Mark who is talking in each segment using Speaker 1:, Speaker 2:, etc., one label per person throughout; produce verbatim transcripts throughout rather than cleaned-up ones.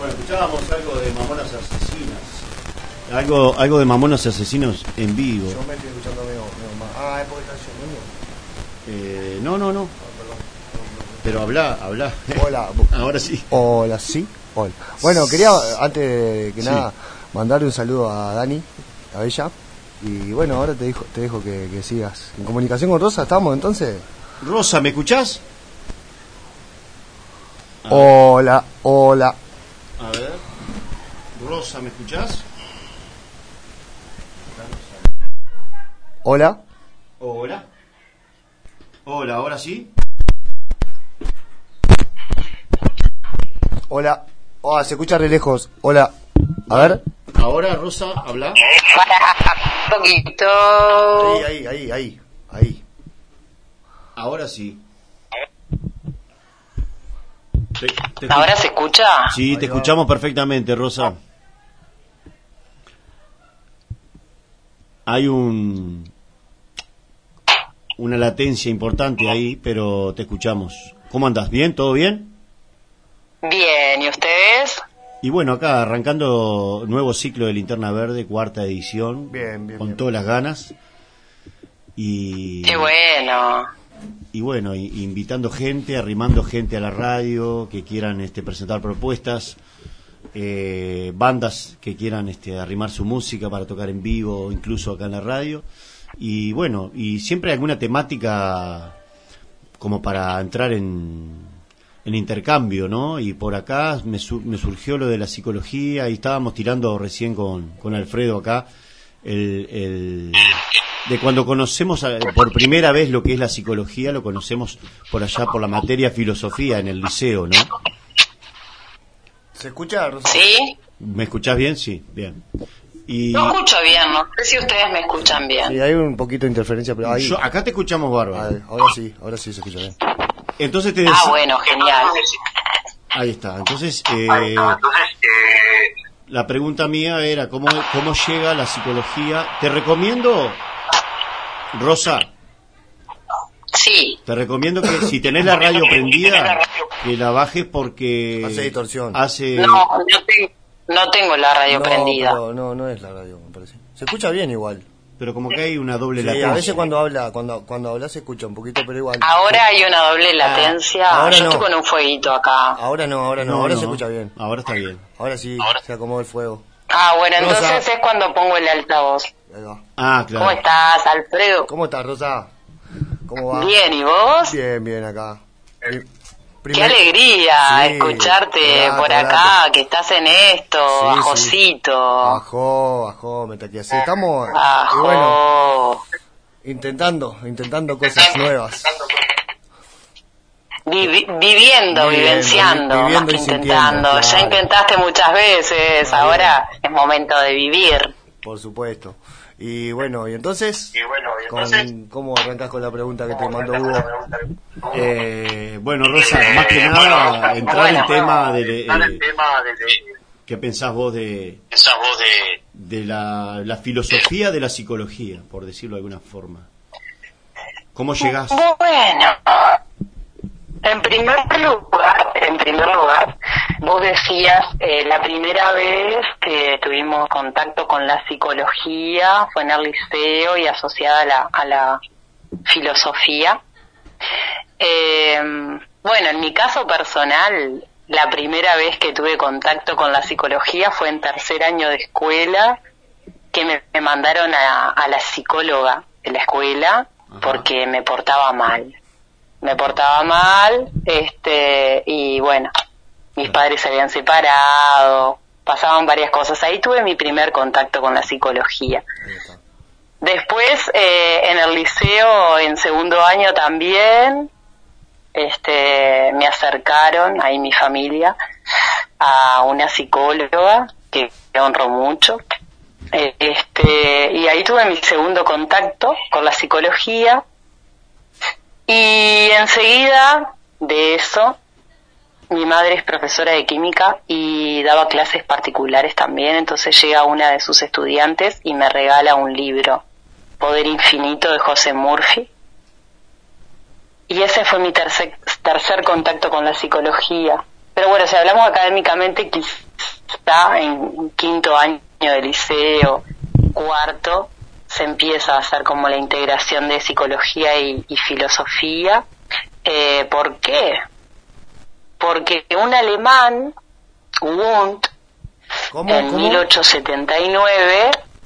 Speaker 1: Bueno, escuchábamos algo de Mamonas Asesinas. Algo, algo de Mamonas Asesinos en vivo.
Speaker 2: Yo me estoy escuchando medio, medio más. Ah, es porque está lloviendo.
Speaker 1: Eh, no, no, no.
Speaker 2: Ah, perdón, perdón, perdón.
Speaker 1: Pero habla, habla.
Speaker 2: Hola.
Speaker 1: Ahora sí.
Speaker 2: Hola, sí. Hola. Bueno, quería, antes que
Speaker 1: Sí.
Speaker 2: nada, mandarle un saludo a Dani, a ella. Y bueno, ahora te dejo, te dejo que, que sigas. ¿En comunicación con Rosa estamos entonces?
Speaker 1: Rosa, ¿me escuchás? A ver.
Speaker 2: Hola, hola.
Speaker 1: A ver. Rosa, ¿me escuchás?
Speaker 2: Hola.
Speaker 1: Hola. Hola, ¿ahora sí?
Speaker 2: Hola. Oh, se escucha re lejos. Hola. A ver.
Speaker 1: Ahora, Rosa, habla.
Speaker 3: Para un poquito.
Speaker 2: Ahí, ahí, ahí, ahí. Ahí.
Speaker 1: Ahora sí. Te- te
Speaker 3: ¿Ahora
Speaker 1: escu-
Speaker 3: se escucha?
Speaker 1: Sí, te
Speaker 2: Ahí va.
Speaker 1: escuchamos perfectamente, Rosa. Hay un una latencia importante ahí, pero te escuchamos. ¿Cómo andás? ¿Bien? ¿Todo bien?
Speaker 3: Bien, ¿y ustedes?
Speaker 1: Y bueno, acá arrancando nuevo ciclo de Linterna Verde, cuarta edición,
Speaker 2: Bien, bien,
Speaker 1: con
Speaker 2: bien.
Speaker 1: todas las ganas. Y,
Speaker 3: Qué bueno.
Speaker 1: y bueno, i- invitando gente, arrimando gente a la radio, que quieran este, presentar propuestas, eh, bandas que quieran este, arrimar su música para tocar en vivo, incluso acá en la radio. Y bueno, y siempre hay alguna temática como para entrar en, en intercambio, ¿no? Y por acá me, su- me surgió lo de la psicología y estábamos tirando recién con, con Alfredo acá el, el de cuando conocemos a- por primera vez lo que es la psicología, lo conocemos por allá por la materia filosofía en el liceo, ¿no?
Speaker 2: ¿Se escucha, Rosa?
Speaker 3: ¿Sí?
Speaker 1: ¿Me escuchás bien? Sí, bien. Y
Speaker 3: No escucho bien, no sé si ustedes me escuchan bien.
Speaker 2: Sí, hay un poquito de interferencia, pero ahí.
Speaker 1: yo, acá te escuchamos bárbaro.
Speaker 2: Ahí, ahora sí, ahora sí se escucha bien.
Speaker 1: Entonces te
Speaker 3: Ah,
Speaker 1: decía,
Speaker 3: bueno, genial.
Speaker 1: ahí está. Entonces, eh, la pregunta mía era cómo cómo llega la psicología. Te recomiendo, Rosa,
Speaker 3: Sí.
Speaker 1: te recomiendo que si tenés la radio prendida, que la bajes porque
Speaker 2: Hace distorsión.
Speaker 1: hace
Speaker 3: No, no, te- no tengo la radio
Speaker 2: no,
Speaker 3: prendida.
Speaker 2: pero no, no es la radio, me parece. Se escucha bien igual.
Speaker 1: pero como que hay una doble
Speaker 2: Sí,
Speaker 1: latencia.
Speaker 2: a veces cuando habla, cuando cuando habla se escucha un poquito, pero igual.
Speaker 3: Ahora hay una doble latencia.
Speaker 2: Ah, ahora
Speaker 3: Yo
Speaker 2: no.
Speaker 3: estoy con un fueguito acá.
Speaker 2: Ahora no, ahora no,
Speaker 1: No,
Speaker 2: ahora
Speaker 1: no,
Speaker 2: se escucha bien.
Speaker 1: Ahora está bien.
Speaker 2: Ahora sí, se acomodó el fuego.
Speaker 3: Ah, bueno,
Speaker 2: Rosa.
Speaker 3: entonces es cuando pongo el altavoz.
Speaker 2: Ahí va.
Speaker 1: Ah, claro.
Speaker 3: ¿Cómo estás, Alfredo?
Speaker 2: ¿Cómo estás, Rosa? ¿Cómo va?
Speaker 3: Bien, ¿y vos?
Speaker 2: Bien, bien acá. Pri-
Speaker 3: Qué
Speaker 2: primer-
Speaker 3: alegría
Speaker 2: Sí,
Speaker 3: escucharte
Speaker 2: grato,
Speaker 3: por acá,
Speaker 2: grato.
Speaker 3: que estás en esto,
Speaker 2: Sí,
Speaker 3: bajocito.
Speaker 2: Bajó, bajó, me taqué así. Estamos, y
Speaker 3: Bajo.
Speaker 2: bueno, intentando, intentando cosas nuevas.
Speaker 3: Vivi- viviendo,
Speaker 2: Viviendo,
Speaker 3: vivenciando,
Speaker 2: vi- viviendo
Speaker 3: más que
Speaker 2: y sintiendo,
Speaker 3: intentando. Ya
Speaker 2: claro.
Speaker 3: intentaste muchas veces,
Speaker 2: Claro.
Speaker 3: ahora es momento de vivir.
Speaker 2: Por supuesto. Y bueno, y entonces,
Speaker 4: Y bueno, y
Speaker 2: con-
Speaker 4: entonces,
Speaker 2: ¿cómo arrancas con la pregunta que te mandó Hugo?
Speaker 1: Eh, bueno, Rosa, más que nada entrar en tema de, de-
Speaker 4: Está el tema de, de
Speaker 1: ¿qué pensás vos de
Speaker 4: esa voz de
Speaker 1: de la, la filosofía de la psicología, por decirlo de alguna forma? ¿Cómo llegás?
Speaker 3: Bueno, en primer lugar, en primer lugar, vos decías, eh, la primera vez que tuvimos contacto con la psicología fue en el liceo y asociada a la, a la filosofía. Eh, bueno, en mi caso personal, la primera vez que tuve contacto con la psicología fue en tercer año de escuela, que me, me mandaron a, a la psicóloga de la escuela porque me portaba mal. Me portaba mal, este, y bueno, mis padres se habían separado, pasaban varias cosas. Ahí tuve mi primer contacto con la psicología.
Speaker 2: Ahí está.
Speaker 3: Después, eh, en el liceo, en segundo año también, este, me acercaron, ahí mi familia, a una psicóloga que honro mucho. Eh, Este, y ahí tuve mi segundo contacto con la psicología. Y enseguida de eso, mi madre es profesora de química y daba clases particulares también, entonces llega una de sus estudiantes y me regala un libro, Poder Infinito, de José Murphy. Y ese fue mi tercer, tercer contacto con la psicología. Pero bueno, si hablamos académicamente, quizás está en quinto año de liceo, cuarto, se empieza a hacer como la integración de psicología y, y filosofía. Eh, ¿Por qué? Porque un alemán, Wundt,
Speaker 2: ¿Cómo,
Speaker 3: en
Speaker 2: cómo?
Speaker 3: mil ochocientos setenta y nueve,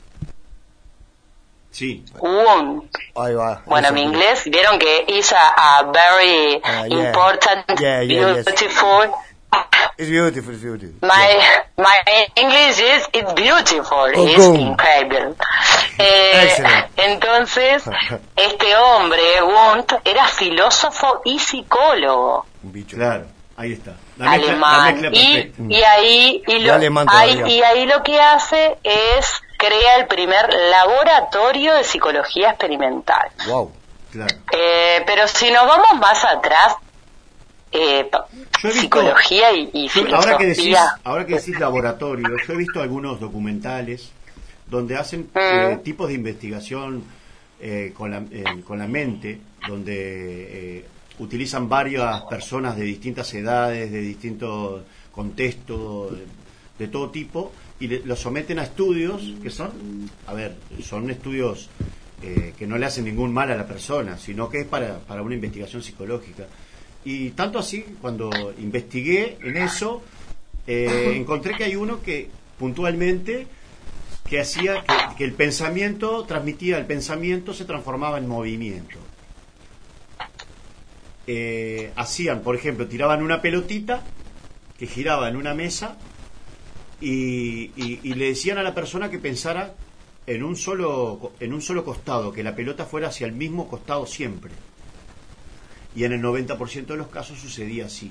Speaker 1: Sí.
Speaker 3: Wundt,
Speaker 2: Ahí va.
Speaker 3: bueno,
Speaker 2: eso,
Speaker 3: mi
Speaker 2: sí.
Speaker 3: inglés, vieron que is a, a very
Speaker 2: Ah, yeah.
Speaker 3: important,
Speaker 2: Yeah, yeah, yes.
Speaker 3: beautiful.
Speaker 2: It's beautiful, it's beautiful.
Speaker 3: My my English is it's beautiful,
Speaker 2: Oh,
Speaker 3: it's
Speaker 2: go.
Speaker 3: incredible. Eh,
Speaker 2: Excellent.
Speaker 3: entonces, este hombre, Wundt, era filósofo y psicólogo
Speaker 2: Un bicho.
Speaker 1: Claro, ahí está. La mezcla, la
Speaker 3: alemán.
Speaker 1: mezcla
Speaker 3: Y,
Speaker 1: perfecta.
Speaker 3: y ahí y
Speaker 2: Y
Speaker 3: lo,
Speaker 2: alemán
Speaker 3: ahí-
Speaker 2: todavía.
Speaker 3: y ahí lo que hace es crea el primer laboratorio de psicología experimental.
Speaker 2: Wow.
Speaker 1: Claro.
Speaker 3: Eh, pero si nos vamos más atrás, eh, pa-
Speaker 1: Yo he visto-
Speaker 3: psicología y, y
Speaker 1: Yo,
Speaker 3: filosofía.
Speaker 1: ahora que decís, ahora que decís laboratorio, yo he visto algunos documentales donde hacen eh,
Speaker 3: Mm.
Speaker 1: tipos de investigación eh, con, la, eh, con la mente, donde eh, utilizan varias personas de distintas edades, de distintos contextos, de, de todo tipo, y le- los someten a estudios que son, a ver, son estudios eh, que no le hacen ningún mal a la persona, sino que es para, para una investigación psicológica. Y tanto así, cuando investigué en eso, eh, encontré que hay uno que puntualmente que hacía que, que el pensamiento transmitía, el pensamiento se transformaba en movimiento. Eh, hacían, por ejemplo, tiraban una pelotita que giraba en una mesa y, y, y le decían a la persona que pensara en un solo en un solo costado, que la pelota fuera hacia el mismo costado siempre. Y en el noventa por ciento de los casos sucedía así.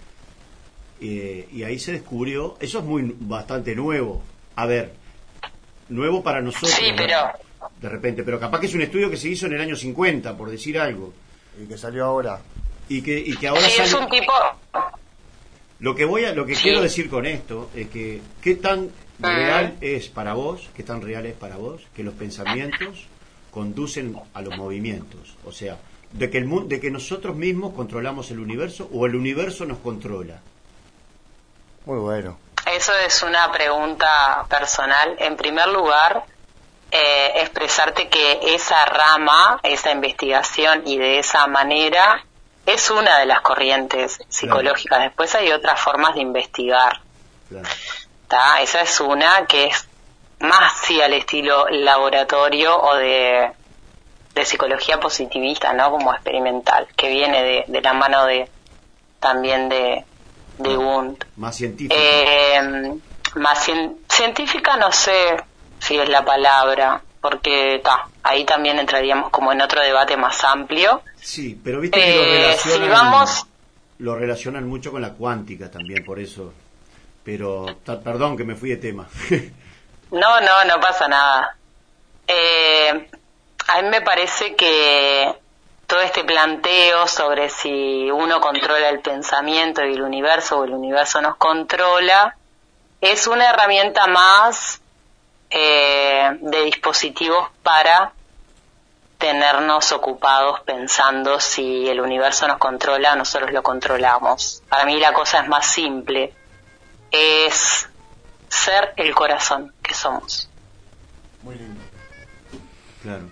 Speaker 1: Eh, y ahí se descubrió, eso es muy bastante nuevo. A ver, nuevo para nosotros.
Speaker 3: Sí,
Speaker 1: ¿no?
Speaker 3: pero-
Speaker 1: De repente, pero capaz que es un estudio que se hizo en el año cincuenta, por decir algo.
Speaker 2: Y que salió ahora.
Speaker 1: Y que, y que ahora
Speaker 3: Sí, es
Speaker 1: sale...
Speaker 3: un tipo.
Speaker 1: Lo que voy a, lo que
Speaker 3: Sí.
Speaker 1: quiero decir con esto es que qué tan
Speaker 3: Ah.
Speaker 1: real es para vos, qué tan real es para vos que los pensamientos conducen a los movimientos, o sea, de que el mundo, de que nosotros mismos controlamos el universo o el universo nos controla.
Speaker 2: Muy bueno.
Speaker 3: Eso es una pregunta personal. En primer lugar, eh, expresarte que esa rama, esa investigación y de esa manera es una de las corrientes psicológicas. Después hay otras formas de investigar.
Speaker 1: Claro.
Speaker 3: ¿Tá? Esa es una que es más sí al estilo laboratorio o de, de psicología positivista, ¿no? Como experimental, que viene de, de la mano de también de, de Wundt.
Speaker 1: Más científico.
Speaker 3: Eh, más cien- científica no sé si es la palabra, porque ta, ahí también entraríamos como en otro debate más amplio.
Speaker 1: Sí, pero viste que lo
Speaker 3: Eh,
Speaker 1: relacionan,
Speaker 3: si vamos-
Speaker 1: lo relacionan mucho con la cuántica también, por eso. Pero, ta- perdón que me fui de tema.
Speaker 3: No, no, no pasa nada. Eh, a mí me parece que todo este planteo sobre si uno controla el pensamiento y el universo o el universo nos controla es una herramienta más eh, de dispositivos para tenernos ocupados pensando si el universo nos controla, nosotros lo controlamos. Para mí la cosa es más simple. Es ser el corazón que somos.
Speaker 2: Muy lindo.
Speaker 1: Claro.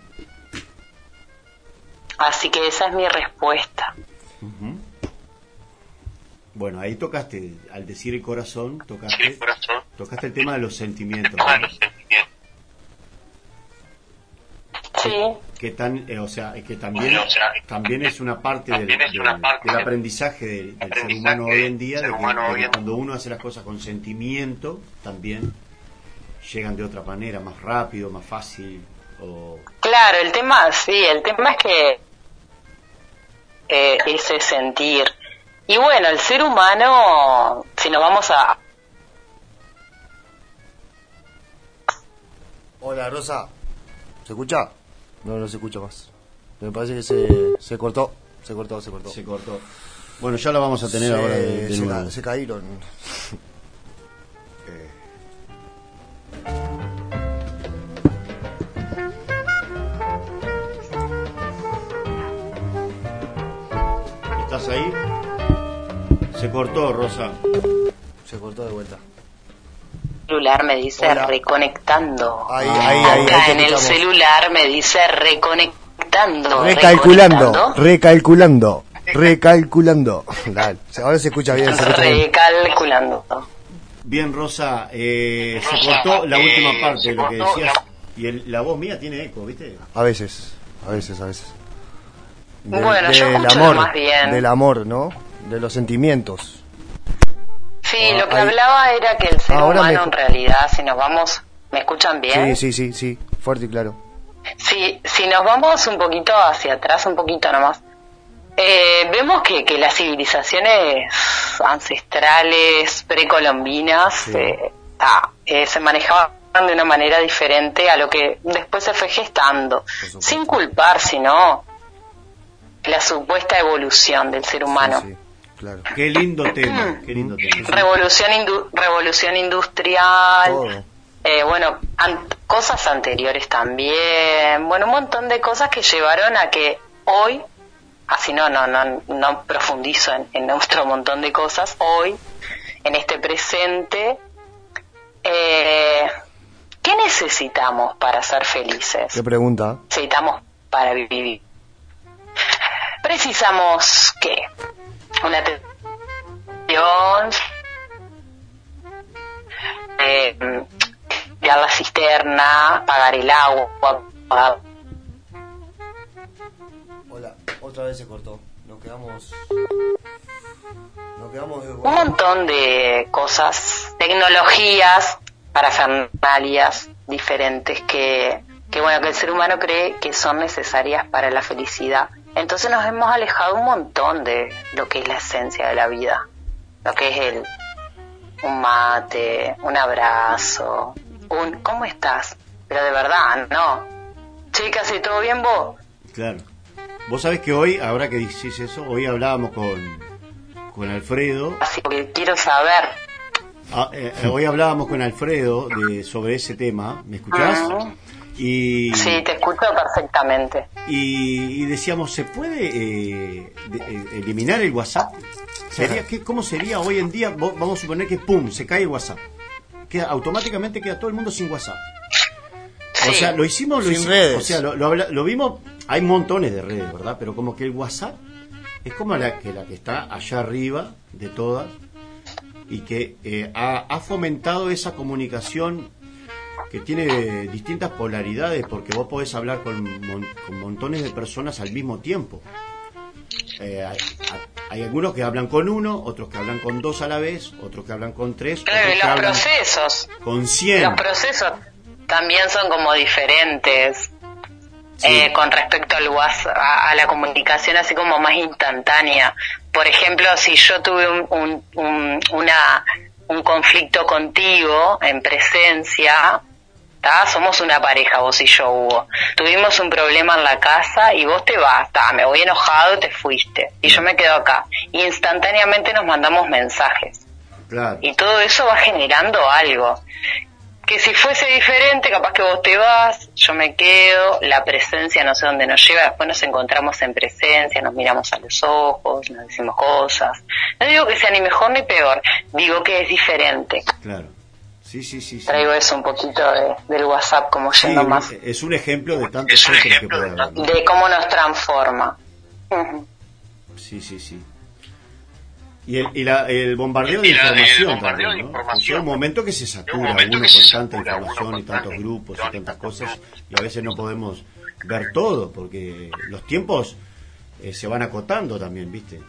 Speaker 3: Así que esa es mi respuesta.
Speaker 1: Ujú. Bueno, ahí tocaste, al decir el corazón,
Speaker 4: Sí,
Speaker 1: tocaste,
Speaker 4: corazón.
Speaker 1: tocaste el tema de los sentimientos,
Speaker 4: Ah,
Speaker 1: ¿no?
Speaker 4: los sentimientos.
Speaker 3: Sí,
Speaker 1: Que tan, eh, o sea, que también,
Speaker 4: O sea,
Speaker 1: también es una parte del,
Speaker 4: también es
Speaker 1: del-
Speaker 4: una parte
Speaker 1: del
Speaker 4: del
Speaker 1: aprendizaje del, del ser
Speaker 4: aprendizaje
Speaker 1: humano hoy en día,
Speaker 4: del
Speaker 1: de
Speaker 4: ser
Speaker 1: que,
Speaker 4: humano
Speaker 1: de que
Speaker 4: hoy en-
Speaker 1: cuando uno hace las cosas con sentimiento, también llegan de otra manera, más rápido, más fácil, o...
Speaker 3: claro, el tema, sí, el tema es que eh, ese sentir. Y bueno, el ser humano, si nos vamos a...
Speaker 2: Hola, Rosa. ¿Se escucha? No, no se escucha más. Me parece que se, se cortó. Se cortó, se cortó.
Speaker 1: se cortó. Bueno, ya lo vamos a tener
Speaker 2: Se-
Speaker 1: ahora de, de
Speaker 2: se,
Speaker 1: nuevo.
Speaker 2: ca- se cayeron.
Speaker 1: ¿Estás ahí? Se cortó, Rosa.
Speaker 2: Se cortó de vuelta.
Speaker 3: celular me dice
Speaker 2: Hola.
Speaker 3: reconectando.
Speaker 2: Ahí, ahí, ahí,
Speaker 3: Acá
Speaker 2: ahí te
Speaker 3: en el
Speaker 2: escuchamos.
Speaker 3: celular me dice reconectando.
Speaker 2: Recalculando,
Speaker 3: reconectando.
Speaker 2: recalculando, recalculando. Dale, ahora se escucha bien, se escucha bien.
Speaker 3: Recalculando.
Speaker 1: Bien, Rosa, eh, se
Speaker 4: Rosa,
Speaker 1: cortó la
Speaker 4: eh,
Speaker 1: última parte
Speaker 4: se
Speaker 1: de lo que
Speaker 4: cortó
Speaker 1: decías.
Speaker 4: la-
Speaker 1: Y el- la voz mía tiene eco, ¿viste?
Speaker 2: A veces, a veces, a veces. Del,
Speaker 3: Bueno, yo
Speaker 2: del
Speaker 3: escucho lo
Speaker 2: amor,
Speaker 3: más bien.
Speaker 2: del amor, ¿no? De los sentimientos.
Speaker 3: Sí,
Speaker 2: Ah,
Speaker 3: lo que
Speaker 2: ahí.
Speaker 3: hablaba era que el ser
Speaker 2: Ahora
Speaker 3: humano
Speaker 2: me-
Speaker 3: en realidad, si nos vamos, ¿me escuchan bien?
Speaker 2: Sí, sí, sí, sí, fuerte y claro.
Speaker 3: Si, si nos vamos un poquito hacia atrás, un poquito nomás, eh, vemos que, que las civilizaciones ancestrales, precolombinas,
Speaker 2: Sí.
Speaker 3: eh, ah, eh, se manejaban de una manera diferente a lo que después se fue gestando,
Speaker 2: supuesto.
Speaker 3: sin culpar, sino la supuesta evolución del ser humano.
Speaker 2: Sí, sí, claro.
Speaker 1: Qué lindo tema, qué lindo tema.
Speaker 3: Revolución, indu- revolución industrial,
Speaker 2: Todo.
Speaker 3: eh, bueno, an- cosas anteriores también, bueno, un montón de cosas que llevaron a que hoy, así no, no, no, no profundizo en, en nuestro montón de cosas, hoy, en este presente, eh, ¿qué necesitamos para ser felices?
Speaker 2: ¿Qué pregunta?
Speaker 3: Necesitamos para vivir. Precisamos, ¿qué? Una atención, eh, limpiar la cisterna, pagar el agua, pagar...
Speaker 2: Hola, otra vez se cortó. Nos quedamos. Nos quedamos de...
Speaker 3: un montón de cosas, tecnologías, parafernalias diferentes que, que bueno, que el ser humano cree que son necesarias para la felicidad. Entonces nos hemos alejado un montón de lo que es la esencia de la vida, lo que es el un mate, un abrazo, un ¿cómo estás? Pero de verdad, no. Chicas, ¿y todo bien vos?
Speaker 1: Claro. Vos sabés que hoy, ahora que decís eso, hoy hablábamos con, con Alfredo.
Speaker 3: Así que quiero saber.
Speaker 1: Ah, eh, eh, hoy hablábamos con Alfredo de, sobre ese tema. ¿Me escuchás?
Speaker 3: Ujú.
Speaker 1: Y,
Speaker 3: Sí, te escucho perfectamente.
Speaker 1: y, y decíamos, ¿se puede eh, de- eh, eliminar el WhatsApp? ¿Sería, qué, ¿Cómo sería hoy en día? Vo- Vamos a suponer que, ¡pum!, se cae el WhatsApp. Queda, automáticamente queda todo el mundo sin WhatsApp.
Speaker 3: Sí.
Speaker 1: O sea, lo hicimos, lo
Speaker 2: Sin
Speaker 1: hicimos,
Speaker 2: redes.
Speaker 1: o sea, lo, lo, habla- lo vimos, hay montones de redes, ¿verdad? Pero como que el WhatsApp es como la que, la que está allá arriba de todas y que eh, ha, ha fomentado esa comunicación que tiene distintas polaridades, porque vos podés hablar con, mon- con montones de personas al mismo tiempo. Eh, hay, hay algunos que hablan con uno, otros que hablan con dos a la vez, otros que hablan con tres,
Speaker 3: Claro,
Speaker 1: otros
Speaker 3: y
Speaker 1: que
Speaker 3: los
Speaker 1: hablan
Speaker 3: procesos.
Speaker 1: con cien.
Speaker 3: Los procesos también son como diferentes.
Speaker 1: Sí.
Speaker 3: Eh, con respecto al WhatsApp, a, a la comunicación así como más instantánea. Por ejemplo, si yo tuve un, un, un, una, un conflicto contigo en presencia, ¿tá? Somos una pareja, vos y yo, Hugo. Tuvimos un problema en la casa y vos te vas, ¿tá? Me voy enojado, te fuiste. Y yo me quedo acá. Instantáneamente nos mandamos mensajes.
Speaker 1: Claro.
Speaker 3: Y todo eso va generando algo. Que si fuese diferente, capaz que vos te vas, yo me quedo, la presencia no sé dónde nos lleva, después nos encontramos en presencia, nos miramos a los ojos, nos decimos cosas. No digo que sea ni mejor ni peor, digo que es diferente.
Speaker 1: Claro. Sí, sí, sí. sí.
Speaker 3: Traigo eso un poquito de, del WhatsApp como
Speaker 1: Sí,
Speaker 3: yendo
Speaker 1: un-
Speaker 3: más,
Speaker 1: es un ejemplo de tantos
Speaker 4: Es un
Speaker 1: otros que
Speaker 4: ejemplo
Speaker 1: puede
Speaker 4: de
Speaker 1: haber, ¿no?
Speaker 3: de cómo nos transforma. Ujú.
Speaker 1: Sí, sí, sí. Y el, y la- el bombardeo de
Speaker 4: Y la-
Speaker 1: información
Speaker 4: el bombardeo
Speaker 1: también,
Speaker 4: de
Speaker 1: ¿no?
Speaker 4: información.
Speaker 1: Llega un momento que se
Speaker 4: Llega un
Speaker 1: satura
Speaker 4: momento
Speaker 1: uno
Speaker 4: que se
Speaker 1: con tanta
Speaker 4: satura uno
Speaker 1: información
Speaker 4: con
Speaker 1: y tantos
Speaker 4: tanta
Speaker 1: grupos y
Speaker 4: información y
Speaker 1: tantas
Speaker 4: tantos
Speaker 1: cosas,
Speaker 4: grupos.
Speaker 1: y a veces no podemos ver todo, porque los tiempos eh, se van acotando también, ¿viste?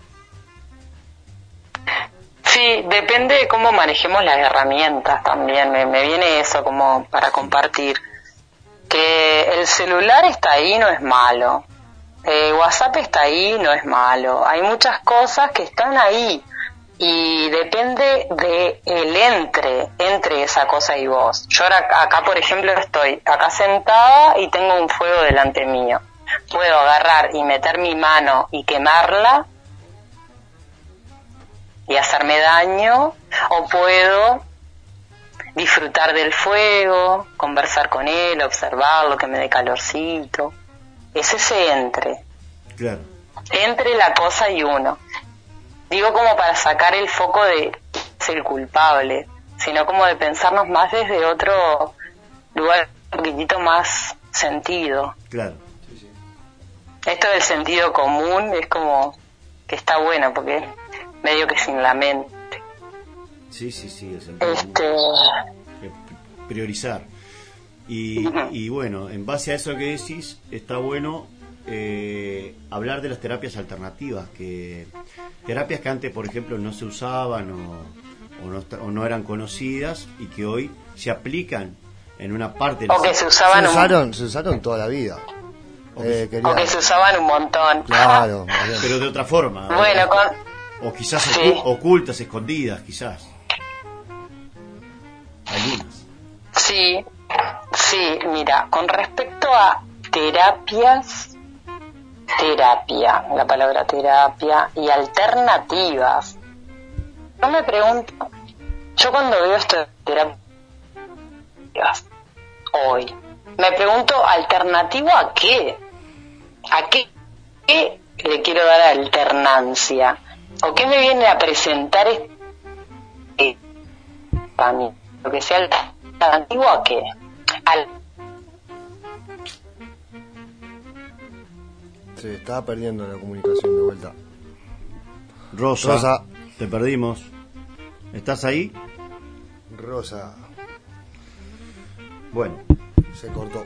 Speaker 3: Sí, depende de cómo manejemos las herramientas también. Me, me viene eso como para compartir. Que el celular está ahí, no es malo. Eh, WhatsApp está ahí, no es malo. Hay muchas cosas que están ahí. Y depende de el entre, entre esa cosa y vos. Yo ahora acá, por ejemplo, estoy acá sentada y tengo un fuego delante mío. Puedo agarrar y meter mi mano y quemarla y hacerme daño, o puedo disfrutar del fuego, conversar con él, observarlo, que me dé calorcito. Es ese entre,
Speaker 1: Claro.
Speaker 3: entre la cosa y uno. Digo como para sacar el foco de es el culpable, sino como de pensarnos más desde otro lugar un poquitito más sentido.
Speaker 1: Claro.
Speaker 3: Esto del sentido común es como que está bueno porque es medio que sin la mente.
Speaker 1: Sí, sí, sí, el sentido
Speaker 3: Este...
Speaker 1: común. Priorizar. Y,
Speaker 3: Uh-huh.
Speaker 1: y bueno, en base a eso que decís, está bueno eh, hablar de las terapias alternativas, que terapias que antes, por ejemplo, no se usaban o, o, no, o no eran conocidas y que hoy se aplican en una parte de la
Speaker 3: o que se usaban
Speaker 2: Se
Speaker 3: un...
Speaker 2: usaron, se usaron toda la vida. Eh, quería-
Speaker 3: o que se usaban un montón.
Speaker 2: Claro, muy bien.
Speaker 1: pero de otra forma.
Speaker 3: Bueno,
Speaker 1: o,
Speaker 3: con...
Speaker 1: o quizás
Speaker 3: Sí.
Speaker 1: ocu- ocultas, escondidas, quizás. Algunas.
Speaker 3: Sí, sí, mira, con respecto a terapias, terapia, la palabra terapia, y alternativas, yo me pregunto, yo cuando veo esto de terapias, hoy, me pregunto, ¿alternativo a qué? ¿A qué, qué le quiero dar alternancia? ¿O qué me viene a presentar este para mí? Lo que sea alternativo a qué? Al...
Speaker 2: Se estaba perdiendo la comunicación de vuelta.
Speaker 1: Rosa,
Speaker 2: Rosa.
Speaker 1: te perdimos. ¿Estás ahí?
Speaker 2: Rosa,
Speaker 1: Bueno,
Speaker 2: se cortó.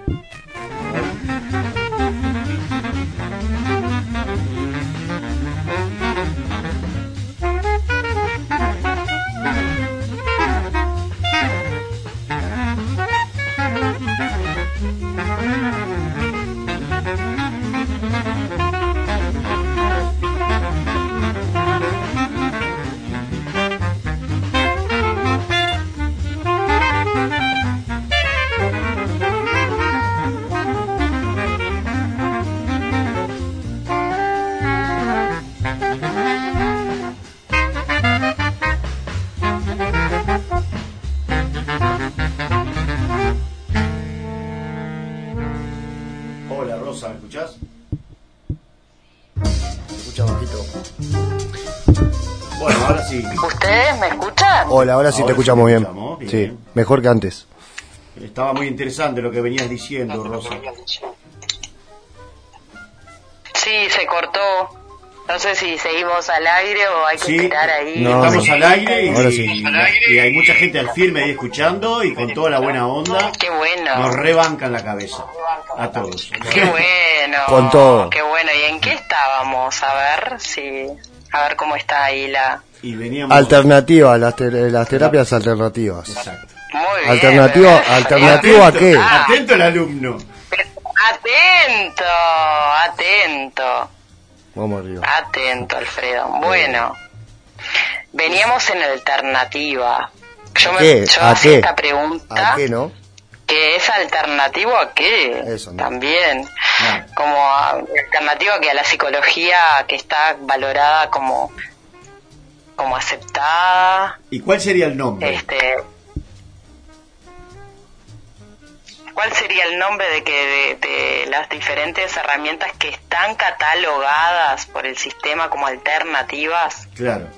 Speaker 1: hola Rosa, ¿me escuchás?
Speaker 2: Se escucha bajito.
Speaker 1: Bueno, ahora sí.
Speaker 3: ¿Ustedes me escuchan?
Speaker 2: Hola, ahora sí
Speaker 1: Ahora
Speaker 2: te escuchamos
Speaker 1: sí te
Speaker 2: bien.
Speaker 1: escuchamos, bien.
Speaker 2: Sí, mejor que antes.
Speaker 1: Estaba muy interesante lo que venías diciendo, Rosa.
Speaker 3: Sí, se cortó. No sé si seguimos al aire o hay que
Speaker 1: Sí,
Speaker 3: esperar ahí.
Speaker 2: no,
Speaker 1: estamos
Speaker 2: no.
Speaker 1: al aire y,
Speaker 2: Ahora sí.
Speaker 1: y- y hay mucha gente al firme ahí escuchando y con toda la buena onda
Speaker 3: Qué bueno.
Speaker 1: nos rebancan la cabeza a todos.
Speaker 3: Qué bueno.
Speaker 2: Con todo.
Speaker 3: Qué bueno. ¿Y en qué estábamos? A ver si... A ver cómo está ahí la...
Speaker 1: Y veníamos...
Speaker 2: Alternativa, las, ter- las terapias alternativas.
Speaker 1: Exacto.
Speaker 3: Muy bien.
Speaker 2: Alternativa,
Speaker 3: me parece
Speaker 2: alternativo a qué?
Speaker 3: Ah.
Speaker 1: Atento el alumno.
Speaker 3: Atento, atento,
Speaker 2: Vamos arriba.
Speaker 3: atento, Alfredo. Bueno, veníamos en alternativa. Yo, me,
Speaker 2: ¿Qué?
Speaker 3: yo
Speaker 2: ¿A
Speaker 3: hacía
Speaker 2: qué?
Speaker 3: esta pregunta,
Speaker 2: ¿A qué no?
Speaker 3: que es alternativo a qué,
Speaker 2: Eso, ¿no?
Speaker 3: también,
Speaker 1: No.
Speaker 3: como a- alternativa que a la psicología que está valorada como, como aceptada,
Speaker 1: ¿Y cuál sería el nombre?
Speaker 3: este... ¿Cuál sería el nombre de que de, de las diferentes herramientas que están catalogadas por el sistema como alternativas?
Speaker 1: Claro.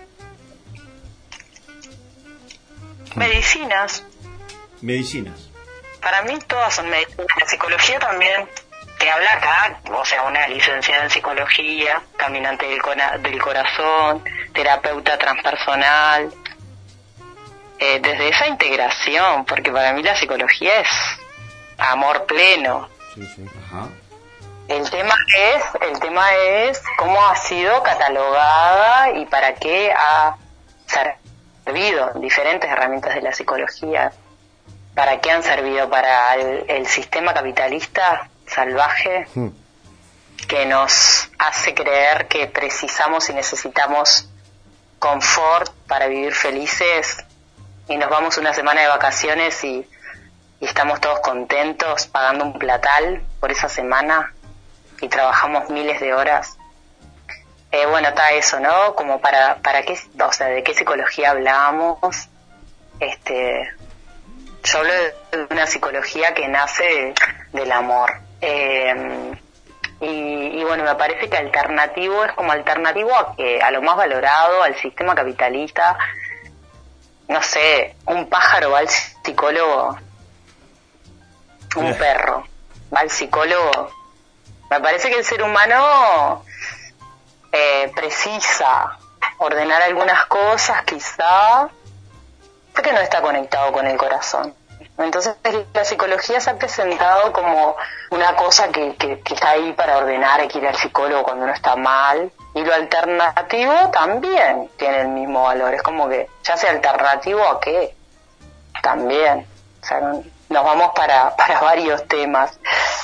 Speaker 3: Medicinas.
Speaker 1: Medicinas.
Speaker 3: Para mí todas son medicinas. La psicología también, que habla acá, o sea, una licenciada en psicología, caminante del, cona- del corazón, terapeuta transpersonal. Eh, desde esa integración, porque para mí la psicología es amor pleno.
Speaker 2: Sí, sí.
Speaker 1: Ajá.
Speaker 3: El tema es, el tema es cómo ha sido catalogada y para qué ha servido diferentes herramientas de la psicología. ¿Para qué han servido? Para el, el sistema capitalista salvaje
Speaker 2: Hmm.
Speaker 3: que nos hace creer que precisamos y necesitamos confort para vivir felices y nos vamos una semana de vacaciones y, y estamos todos contentos pagando un platal por esa semana y trabajamos miles de horas. Eh, bueno, está eso, ¿no? Como para, para qué, o sea, de qué psicología hablamos. Este, yo hablo de una psicología que nace del amor. Eh, y, y bueno, me parece que alternativo es como alternativo a que a lo más valorado, al sistema capitalista, no sé, un pájaro va al psicólogo, un
Speaker 1: Eh.
Speaker 3: perro va al psicólogo. Me parece que el ser humano eh, precisa ordenar algunas cosas, quizá, porque no está conectado con el corazón. Entonces la psicología se ha presentado como una cosa que, que, que está ahí para ordenar, hay que ir al psicólogo cuando uno está mal, y lo alternativo también tiene el mismo valor. Es como que, ya sea alternativo a qué, también, o sea, no- nos vamos para, para varios temas,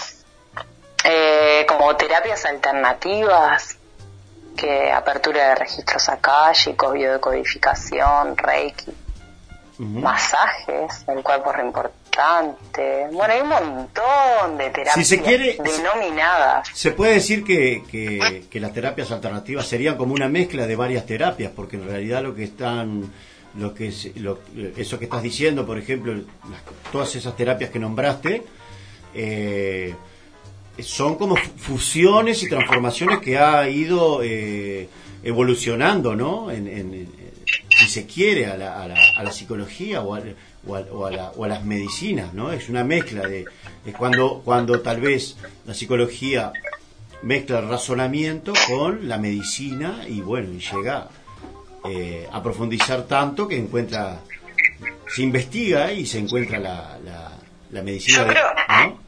Speaker 3: eh, como terapias alternativas, que apertura de registros akáshicos, biodecodificación, reiki,
Speaker 1: Ujú.
Speaker 3: masajes, el cuerpo es re importante. Bueno, hay un montón de terapias
Speaker 1: Si se quiere-
Speaker 3: denominadas.
Speaker 1: Se puede decir que, que, que las terapias alternativas serían como una mezcla de varias terapias, porque en realidad lo que están, lo que es- lo- eso que estás diciendo, por ejemplo, las- todas esas terapias que nombraste, eh, son como fu- fusiones y transformaciones que ha ido eh, evolucionando, ¿no? En, en- en- si se quiere, a la, a la, a la psicología o a, o, a, o, a la- o a las medicinas, ¿no? Es una mezcla de, es cuando, cuando tal vez la psicología mezcla el razonamiento con la medicina y bueno, y llega eh, a profundizar tanto que encuentra, se investiga y se encuentra la, la, la medicina,
Speaker 3: Yo
Speaker 1: de-
Speaker 3: creo-
Speaker 1: ¿no?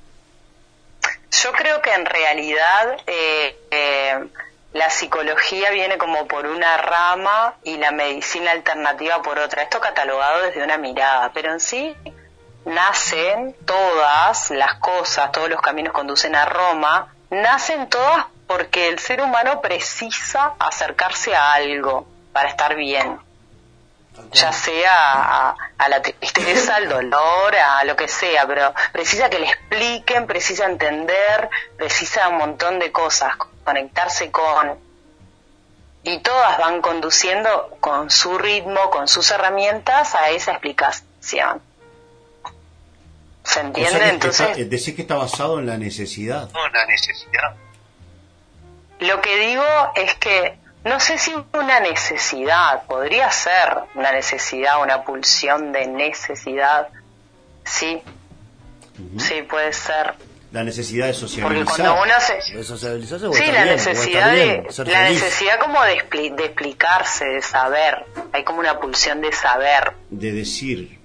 Speaker 3: Yo creo que en realidad eh, eh, la psicología viene como por una rama y la medicina alternativa por otra. Esto catalogado desde una mirada, pero en sí nacen todas las cosas, todos los caminos conducen a Roma, nacen todas porque el ser humano precisa acercarse a algo para estar bien. Ya sea a, a la tristeza, al dolor, a lo que sea, pero precisa que le expliquen, precisa entender, precisa un montón de cosas, conectarse con... Y todas van conduciendo con su ritmo, con sus herramientas a esa explicación. ¿Se
Speaker 1: O
Speaker 3: entiende?
Speaker 1: sea que
Speaker 3: Entonces,
Speaker 1: está, decís que está basado en la necesidad.
Speaker 4: No, la necesidad.
Speaker 3: lo que digo es que no sé si una necesidad, podría ser una necesidad, una pulsión de necesidad, sí,
Speaker 1: Ujú.
Speaker 3: sí puede ser,
Speaker 1: La necesidad de
Speaker 3: porque
Speaker 1: sociabilizar.
Speaker 3: cuando uno se...
Speaker 2: ¿De sociabilizarse o
Speaker 3: Sí,
Speaker 2: estar
Speaker 3: la
Speaker 2: bien, o
Speaker 3: necesidad
Speaker 2: estar bien,
Speaker 3: de,
Speaker 2: ser
Speaker 3: la
Speaker 2: feliz?
Speaker 3: necesidad como de, expli- de explicarse, de saber, hay como una pulsión de saber,
Speaker 1: De decir,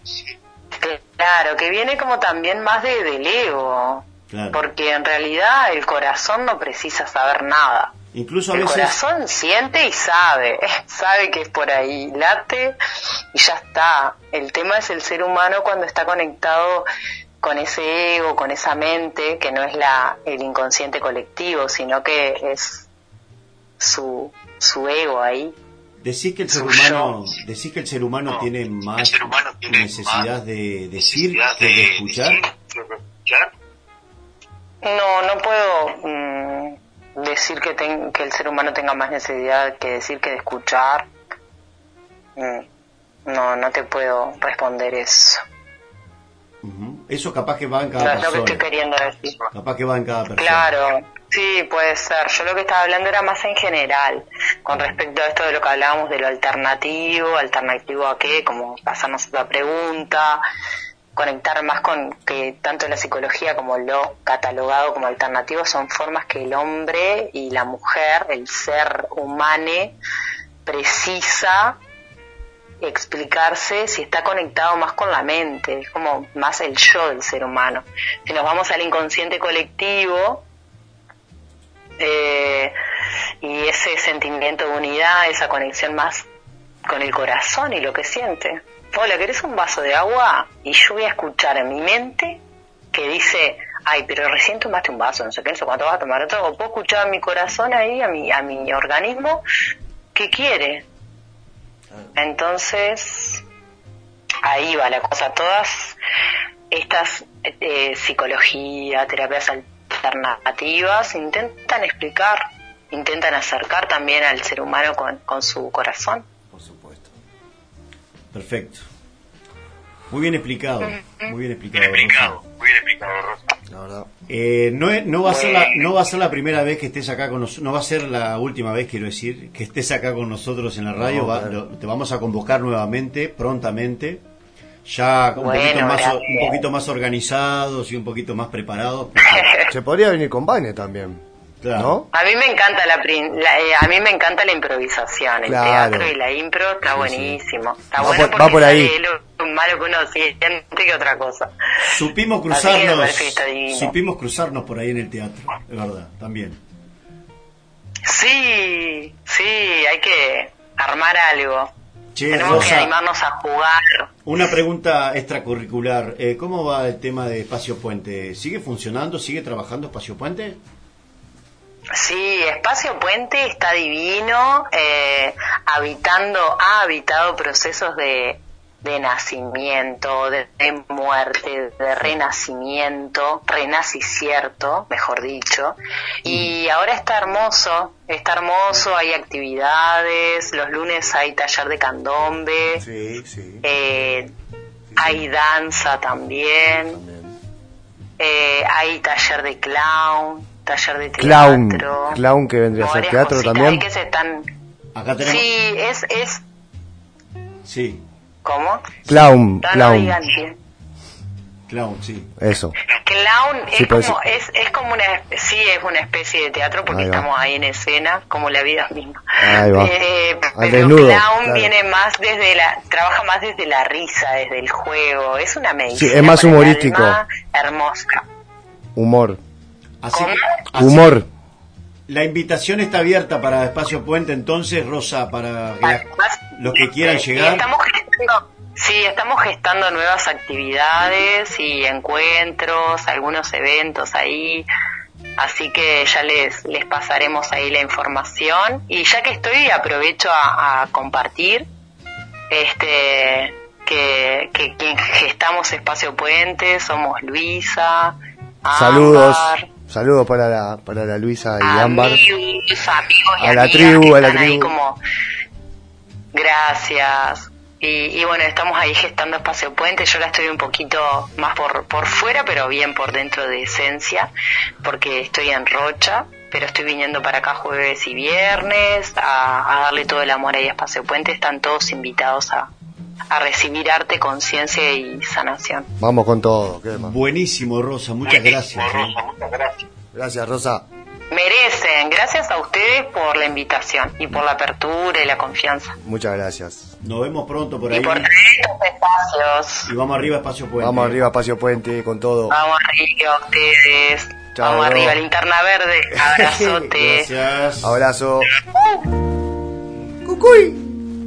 Speaker 3: claro, que viene como también más de, del ego,
Speaker 1: claro.
Speaker 3: porque en realidad el corazón no precisa saber nada.
Speaker 1: Incluso a
Speaker 3: El
Speaker 1: veces,
Speaker 3: corazón siente y sabe, sabe que es por ahí, late y ya está. El tema es el ser humano cuando está conectado con ese ego, con esa mente, que no es la el inconsciente colectivo, sino que es su, su ego ahí.
Speaker 1: decís que el ser
Speaker 3: Su
Speaker 1: humano,
Speaker 3: yo.
Speaker 1: decís que el ser humano
Speaker 4: No,
Speaker 1: tiene
Speaker 4: el
Speaker 1: más
Speaker 4: ser humano tiene
Speaker 1: necesidad
Speaker 4: más
Speaker 1: de decir
Speaker 4: necesidad
Speaker 1: que de escuchar.
Speaker 4: decir que de escuchar.
Speaker 3: No, no puedo mm, decir que, ten- que el ser humano tenga más necesidad que decir que de escuchar. Mm, no, no te puedo responder eso.
Speaker 1: Ujú. Eso capaz que va en
Speaker 3: No
Speaker 1: cada
Speaker 3: es lo que estoy
Speaker 1: persona.
Speaker 3: queriendo decir.
Speaker 1: Capaz que va en cada persona.
Speaker 3: Claro, sí, puede ser. Yo lo que estaba hablando era más en general, con respecto a esto de lo que hablábamos de lo alternativo, alternativo a qué, como pasarnos a la pregunta, conectar más con que tanto la psicología como lo catalogado como alternativo son formas que el hombre y la mujer, el ser humano, precisa explicarse si está conectado más con la mente, es como más el yo del ser humano. Si nos vamos al inconsciente colectivo eh, y ese sentimiento de unidad, esa conexión más con el corazón y lo que siente. Hola, ¿querés un vaso de agua? Y yo voy a escuchar en mi mente que dice, ay, pero recién tomaste un vaso, no sé qué, no sé cuánto vas a tomar otro. O puedo escuchar a mi corazón ahí, a mi, a mi organismo, ¿qué quiere? Entonces, ahí va la cosa. Todas estas eh, psicología, terapias alternativas intentan explicar, intentan acercar también al ser humano con, con su corazón.
Speaker 2: Por supuesto.
Speaker 1: Perfecto. Muy bien explicado. Muy bien explicado.
Speaker 4: Bien explicado,
Speaker 1: Rosa.
Speaker 4: muy bien explicado, Rosa.
Speaker 2: La verdad.
Speaker 1: Eh, no, es- no va a ser la, no va a ser la primera vez que estés acá con nosotros, no va a ser la última vez, quiero decir, que estés acá con nosotros en la radio.
Speaker 2: No,
Speaker 1: Va-
Speaker 2: claro.
Speaker 1: lo- te vamos a convocar nuevamente, prontamente, ya un,
Speaker 3: Bueno,
Speaker 1: poquito más, o-
Speaker 3: gracias.
Speaker 1: un poquito más organizados y un poquito más preparados. porque-
Speaker 2: Se podría venir con Vane también,
Speaker 1: claro.
Speaker 2: ¿no?
Speaker 3: A mí me encanta la, prin- la- eh, a mí me encanta la improvisación, el
Speaker 2: Claro.
Speaker 3: teatro y la impro está
Speaker 2: Sí,
Speaker 3: buenísimo. Está
Speaker 2: Va
Speaker 3: bueno
Speaker 2: por-
Speaker 3: porque
Speaker 2: va por ahí.
Speaker 3: sale lo malo que uno siente que otra cosa.
Speaker 1: Supimos
Speaker 3: Así que me
Speaker 1: cruzarnos,
Speaker 3: parece que está divino.
Speaker 1: supimos cruzarnos por ahí en el teatro, es verdad, también.
Speaker 3: Sí, sí, hay que armar algo.
Speaker 1: Che,
Speaker 3: Tenemos que
Speaker 1: Rosa,
Speaker 3: animarnos a jugar.
Speaker 1: una pregunta extracurricular. Eh, ¿Cómo va el tema de Espacio Puente? ¿Sigue funcionando? ¿Sigue trabajando Espacio Puente?
Speaker 3: Sí, Espacio Puente está divino, eh, habitando, ha habitado procesos de, de nacimiento, de, de muerte, de renacimiento, renacicierto, mejor dicho, y ahora está hermoso, está hermoso, hay actividades, los lunes hay taller de candombe,
Speaker 2: Sí, sí.
Speaker 3: eh, hay danza también,
Speaker 2: También.
Speaker 3: eh, hay taller de clown, taller de
Speaker 2: Clown,
Speaker 3: teatro.
Speaker 2: clown que vendría a ser
Speaker 3: varias
Speaker 2: teatro
Speaker 3: cositas
Speaker 2: también.
Speaker 3: ahí que se están...
Speaker 1: Acá tenemos.
Speaker 3: Sí, es, es,
Speaker 1: Sí,
Speaker 3: ¿cómo?
Speaker 2: Clown,
Speaker 3: No, no
Speaker 2: clown.
Speaker 3: digan bien.
Speaker 1: clown, sí.
Speaker 2: Eso.
Speaker 3: Clown
Speaker 2: Sí,
Speaker 3: es
Speaker 2: puede
Speaker 3: como,
Speaker 2: ser.
Speaker 3: es, es como una, sí, es una especie de teatro porque
Speaker 2: Ahí va.
Speaker 3: estamos ahí en escena, como la vida misma.
Speaker 2: Ahí va.
Speaker 3: Eh,
Speaker 2: Al
Speaker 3: pero
Speaker 2: desnudo,
Speaker 3: clown
Speaker 2: claro.
Speaker 3: viene más desde la, trabaja más desde la risa, desde el juego, es una medicina.
Speaker 2: Sí, es más
Speaker 3: para el
Speaker 2: humorístico.
Speaker 3: alma, hermosa.
Speaker 2: Humor.
Speaker 1: Así,
Speaker 3: ¿Cómo?
Speaker 1: así-
Speaker 2: Humor.
Speaker 1: La invitación está abierta para Espacio Puente, entonces, Rosa, para que la- los que quieran
Speaker 3: Eh,
Speaker 1: llegar.
Speaker 3: y estamos gestando, sí, estamos gestando nuevas actividades y encuentros, algunos eventos ahí, así que ya les, les pasaremos ahí la información. Y ya que estoy, aprovecho a, a compartir este que, que quien gestamos Espacio Puente somos Luisa,
Speaker 2: Saludos.
Speaker 3: Ámbar,
Speaker 2: Saludos para la, para la Luisa y Ámbar.
Speaker 3: amigos, amigos y
Speaker 2: A la
Speaker 3: amigas
Speaker 2: tribu,
Speaker 3: que
Speaker 2: a la
Speaker 3: están ahí
Speaker 2: tribu.
Speaker 3: como gracias. Y, y bueno, estamos ahí gestando Espacio Puente. Yo la estoy un poquito más por, por fuera, pero bien por dentro de esencia, porque estoy en Rocha, pero estoy viniendo para acá jueves y viernes a, a darle todo el amor ahí a Espacio Puente. Están todos invitados a, a recibir arte, conciencia y sanación.
Speaker 2: Vamos con todo. ¿Qué más?
Speaker 1: Buenísimo, Rosa, muchas
Speaker 4: Buenísimo,
Speaker 1: gracias. ¿eh?
Speaker 4: Rosa, muchas gracias.
Speaker 2: Gracias, Rosa.
Speaker 3: Merecen, gracias a ustedes por la invitación y por la apertura y la confianza.
Speaker 2: Muchas gracias.
Speaker 1: Nos vemos pronto por
Speaker 3: Y
Speaker 1: ahí.
Speaker 3: por traer estos espacios.
Speaker 1: Y vamos arriba a Espacio Puente.
Speaker 2: Vamos arriba, Espacio Puente, con todo.
Speaker 3: Vamos arriba ustedes.
Speaker 2: Chao,
Speaker 3: Vamos
Speaker 2: bro.
Speaker 3: arriba, linterna verde. Abrazote.
Speaker 1: Gracias.
Speaker 2: Abrazo. Cucuy.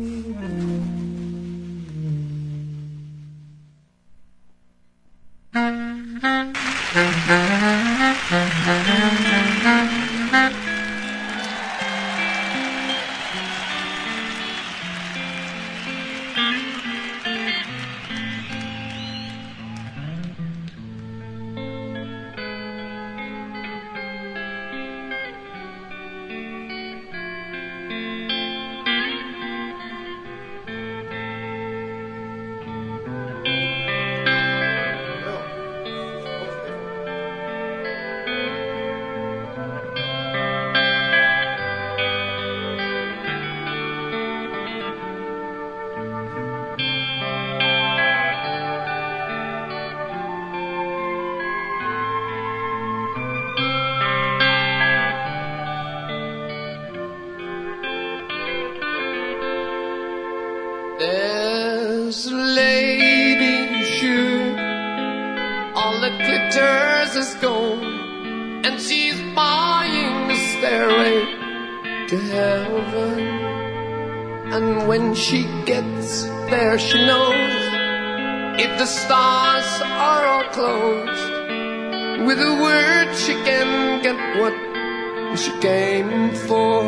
Speaker 5: There's a lady, sure, all that glitters is gold, and she's buying the stairway to heaven. And when she gets there, she knows if the stars are all closed, with a word she can get what she came for.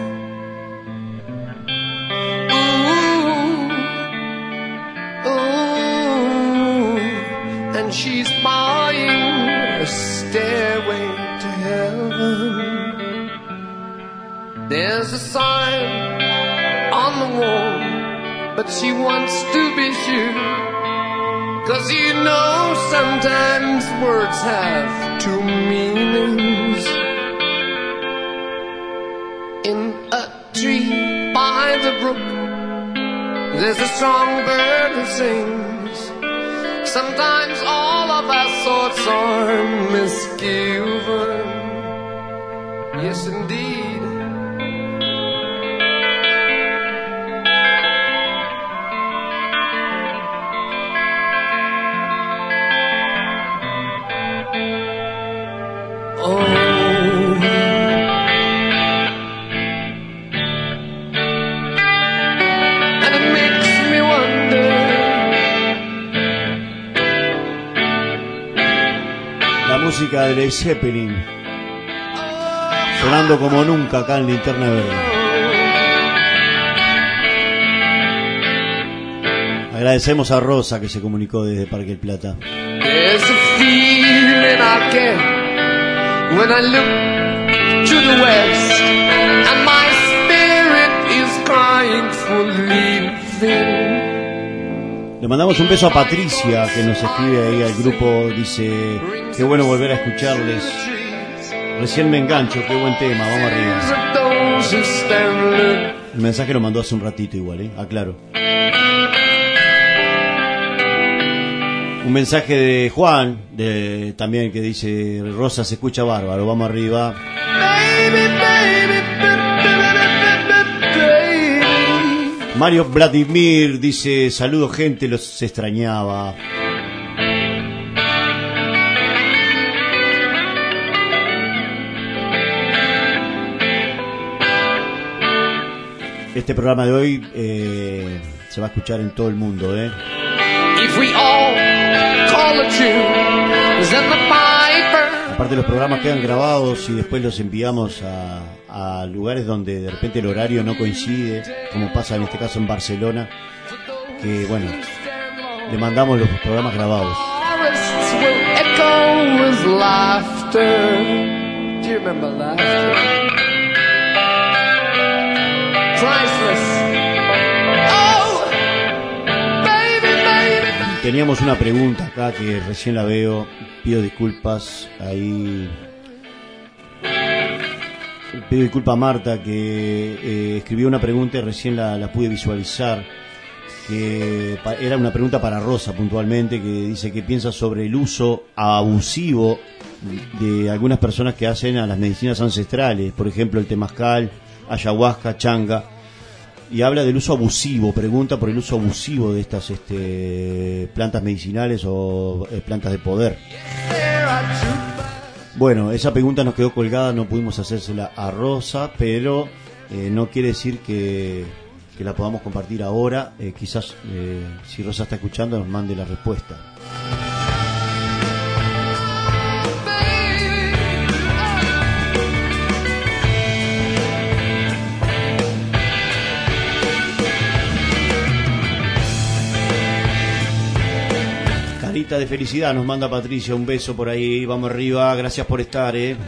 Speaker 5: And she's buying a stairway to heaven. There's a sign on the wall, but she wants to be sure, 'cause you know sometimes words have two meanings. In a tree by the brook, there's a strong bird who sings. Sometimes all of our thoughts are misgiven. Yes, indeed. Oh, and it makes me wonder.
Speaker 1: La música de Led Zeppelin sonando como nunca acá en Linterna Verde. Agradecemos a Rosa que se comunicó desde Parque El Plata.
Speaker 5: There's a feeling I get when I look to the west, and my spirit is crying for leaving.
Speaker 1: Le mandamos un beso a Patricia que nos escribe ahí al grupo. Dice: qué bueno volver a escucharles. Recién me engancho, qué buen tema, vamos arriba. El mensaje lo mandó hace un ratito igual, ¿eh? Aclaro. Un mensaje de Juan, de, también que dice: Rosa se escucha bárbaro, vamos arriba. Mario Vladimir dice: saludos gente, los extrañaba. Este programa de hoy eh, se va a escuchar en todo el mundo, ¿eh?
Speaker 5: If we all call a tune, then the piper.
Speaker 1: Aparte los programas quedan grabados y después los enviamos a, a lugares donde de repente el horario no coincide, como pasa en este caso en Barcelona, que bueno, le mandamos los programas grabados.
Speaker 5: Forests will echo with laughter. Do you remember laughter? Priceless. Oh, baby, baby.
Speaker 1: Teníamos una pregunta acá que recién la veo, pido disculpas, ahí pido disculpas a Marta que eh, escribió una pregunta y recién la, la pude visualizar, que pa- era una pregunta para Rosa puntualmente, que dice que piensa sobre el uso abusivo de algunas personas que hacen a las medicinas ancestrales, por ejemplo el temazcal, ayahuasca, changa, y habla del uso abusivo, pregunta por el uso abusivo de estas este, plantas medicinales o eh, plantas de poder. Bueno, esa pregunta nos quedó colgada, no pudimos hacérsela a Rosa, pero eh, no quiere decir que, que la podamos compartir ahora. Eh, quizás eh, si Rosa está escuchando nos mande la respuesta. Carita de felicidad nos manda Patricia, un beso por ahí, vamos arriba, gracias por estar, eh.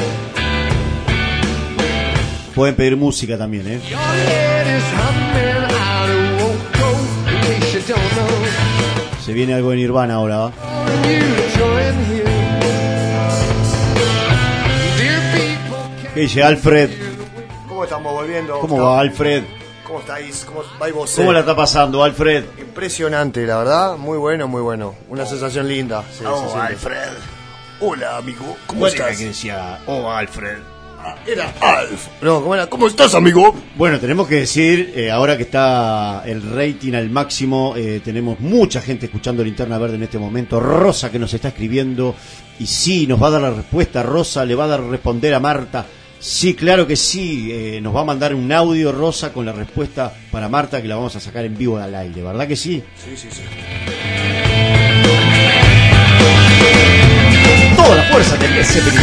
Speaker 1: Pueden pedir música también, eh. Se viene algo de Nirvana ahora, ¿va? ¿Qué dice Alfred?
Speaker 2: ¿Cómo estamos volviendo?
Speaker 1: ¿Cómo va Alfred?
Speaker 2: ¿Cómo estáis? ¿Cómo vais vos?
Speaker 1: ¿Cómo la está pasando Alfred?
Speaker 2: Impresionante, la verdad, muy bueno, muy bueno. Una sensación linda. Sí,
Speaker 1: Oh,
Speaker 2: se siente.
Speaker 1: Alfred.
Speaker 2: Hola, amigo. ¿Cómo
Speaker 1: ¿Cuál
Speaker 2: estás?
Speaker 1: era que decía, oh Alfred?
Speaker 2: Ah, era Alf. No, ¿cómo era? ¿Cómo estás, amigo?
Speaker 1: Bueno, tenemos que decir, eh, ahora que está el rating al máximo, eh, tenemos mucha gente escuchando Linterna Verde en este momento. Rosa que nos está escribiendo, y sí, nos va a dar la respuesta. Rosa le va a dar a responder a Marta. Sí, claro que sí, eh, nos va a mandar un audio Rosa con la respuesta para Marta, que la vamos a sacar en vivo al aire, ¿verdad que sí?
Speaker 2: Sí, sí, sí.
Speaker 1: Toda la fuerza del Led Zeppelin.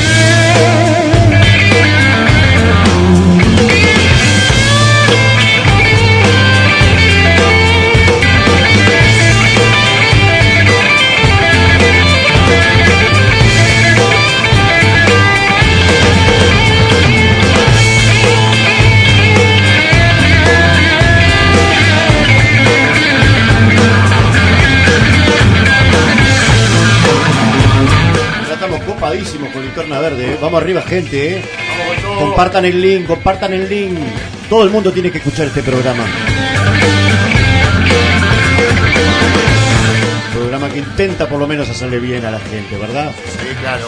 Speaker 1: Estamos copadísimos Linterna Verde, ¿eh? Vamos arriba, gente, ¿eh? Compartan el link, compartan el link. Todo el mundo tiene que escuchar este programa. Programa que intenta por lo menos hacerle bien a la gente, ¿verdad?
Speaker 2: Sí, claro.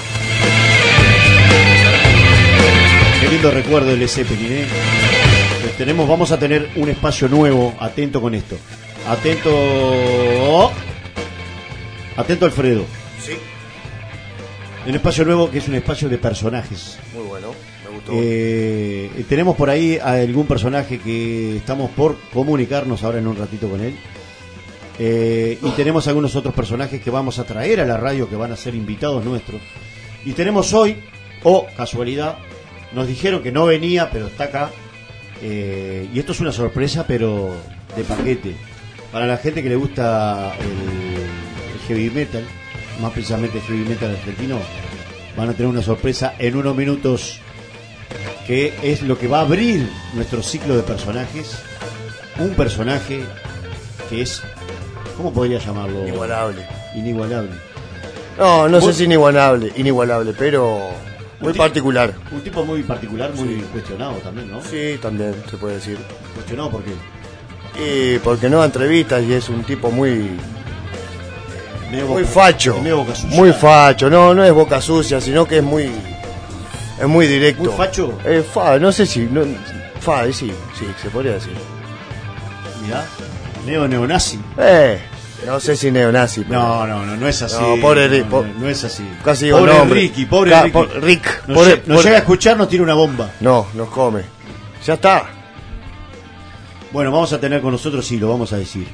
Speaker 1: Qué lindo recuerdo del Zeppelin, ¿eh? Pues tenemos, vamos a tener un espacio nuevo, atento con esto. Atento. Atento, Alfredo.
Speaker 2: Sí.
Speaker 1: Un espacio nuevo que es un espacio de personajes.
Speaker 2: Muy bueno, me gustó.
Speaker 1: Eh, tenemos por ahí a algún personaje que estamos por comunicarnos ahora en un ratito con él. Eh, y tenemos algunos otros personajes que vamos a traer a la radio, que van a ser invitados nuestros. Y tenemos hoy, o oh, casualidad, nos dijeron que no venía, pero está acá. Eh, y esto es una sorpresa, pero de paquete. Para la gente que le gusta el, el heavy metal, más precisamente el heavy metal argentino, van a tener una sorpresa en unos minutos, que es lo que va a abrir nuestro ciclo de personajes. Un personaje que es, ¿cómo podría llamarlo?
Speaker 2: Inigualable.
Speaker 1: Inigualable.
Speaker 2: No, no
Speaker 1: ¿Vos?
Speaker 2: sé si inigualable, inigualable, pero muy
Speaker 1: tipo,
Speaker 2: particular.
Speaker 1: Un tipo muy particular, muy
Speaker 2: Sí.
Speaker 1: cuestionado también, ¿no?
Speaker 2: Sí, también se puede decir.
Speaker 1: Cuestionado porque
Speaker 2: Y porque no da entrevistas y es un tipo muy
Speaker 1: medio
Speaker 2: muy
Speaker 1: boca-
Speaker 2: facho.
Speaker 1: medio boca sucia.
Speaker 2: Muy facho, no, no es boca sucia, sino que es muy es muy directo.
Speaker 1: ¿Muy facho?
Speaker 2: Eh, fa, no sé si no, fa, sí, sí, se podría decir.
Speaker 1: Mirá, neo neonazi.
Speaker 2: Eh, no sé si neonazi, pero
Speaker 1: No, no, no, no es así.
Speaker 2: No, pobre Rick,
Speaker 1: no,
Speaker 2: po-
Speaker 1: no, no es así.
Speaker 2: casi digo
Speaker 1: Pobre
Speaker 2: nombre.
Speaker 1: Ricky, pobre
Speaker 2: Ca-
Speaker 1: Ricky.
Speaker 2: po- Rick,
Speaker 1: Nos,
Speaker 2: pobre-
Speaker 1: lle- nos
Speaker 2: pobre-
Speaker 1: llega a escuchar, nos tira una bomba.
Speaker 2: No, nos come. Ya está.
Speaker 1: Bueno, vamos a tener con nosotros, sí, lo vamos a decir.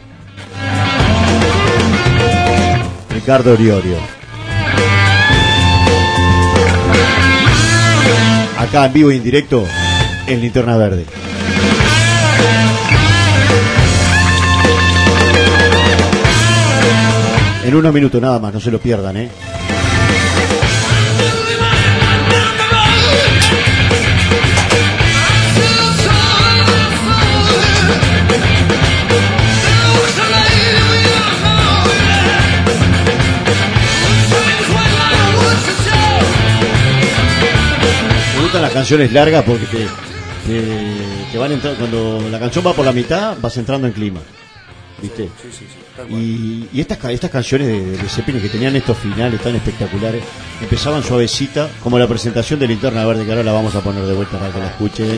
Speaker 1: Ricardo Oriorio. Acá en vivo y en directo, en Linterna Verde. En unos minutos nada más, no se lo pierdan, ¿eh? Me gustan las canciones largas porque te, te, te van entrando, cuando la canción va por la mitad, vas entrando en clima, ¿viste?
Speaker 2: Sí, sí, sí. tal cual.
Speaker 1: Y, y estas, ca- estas canciones de, de Zeppelin que tenían estos finales tan espectaculares, empezaban suavecita, como la presentación de Linterna Verde, que ahora la vamos a poner de vuelta para que la escuchen.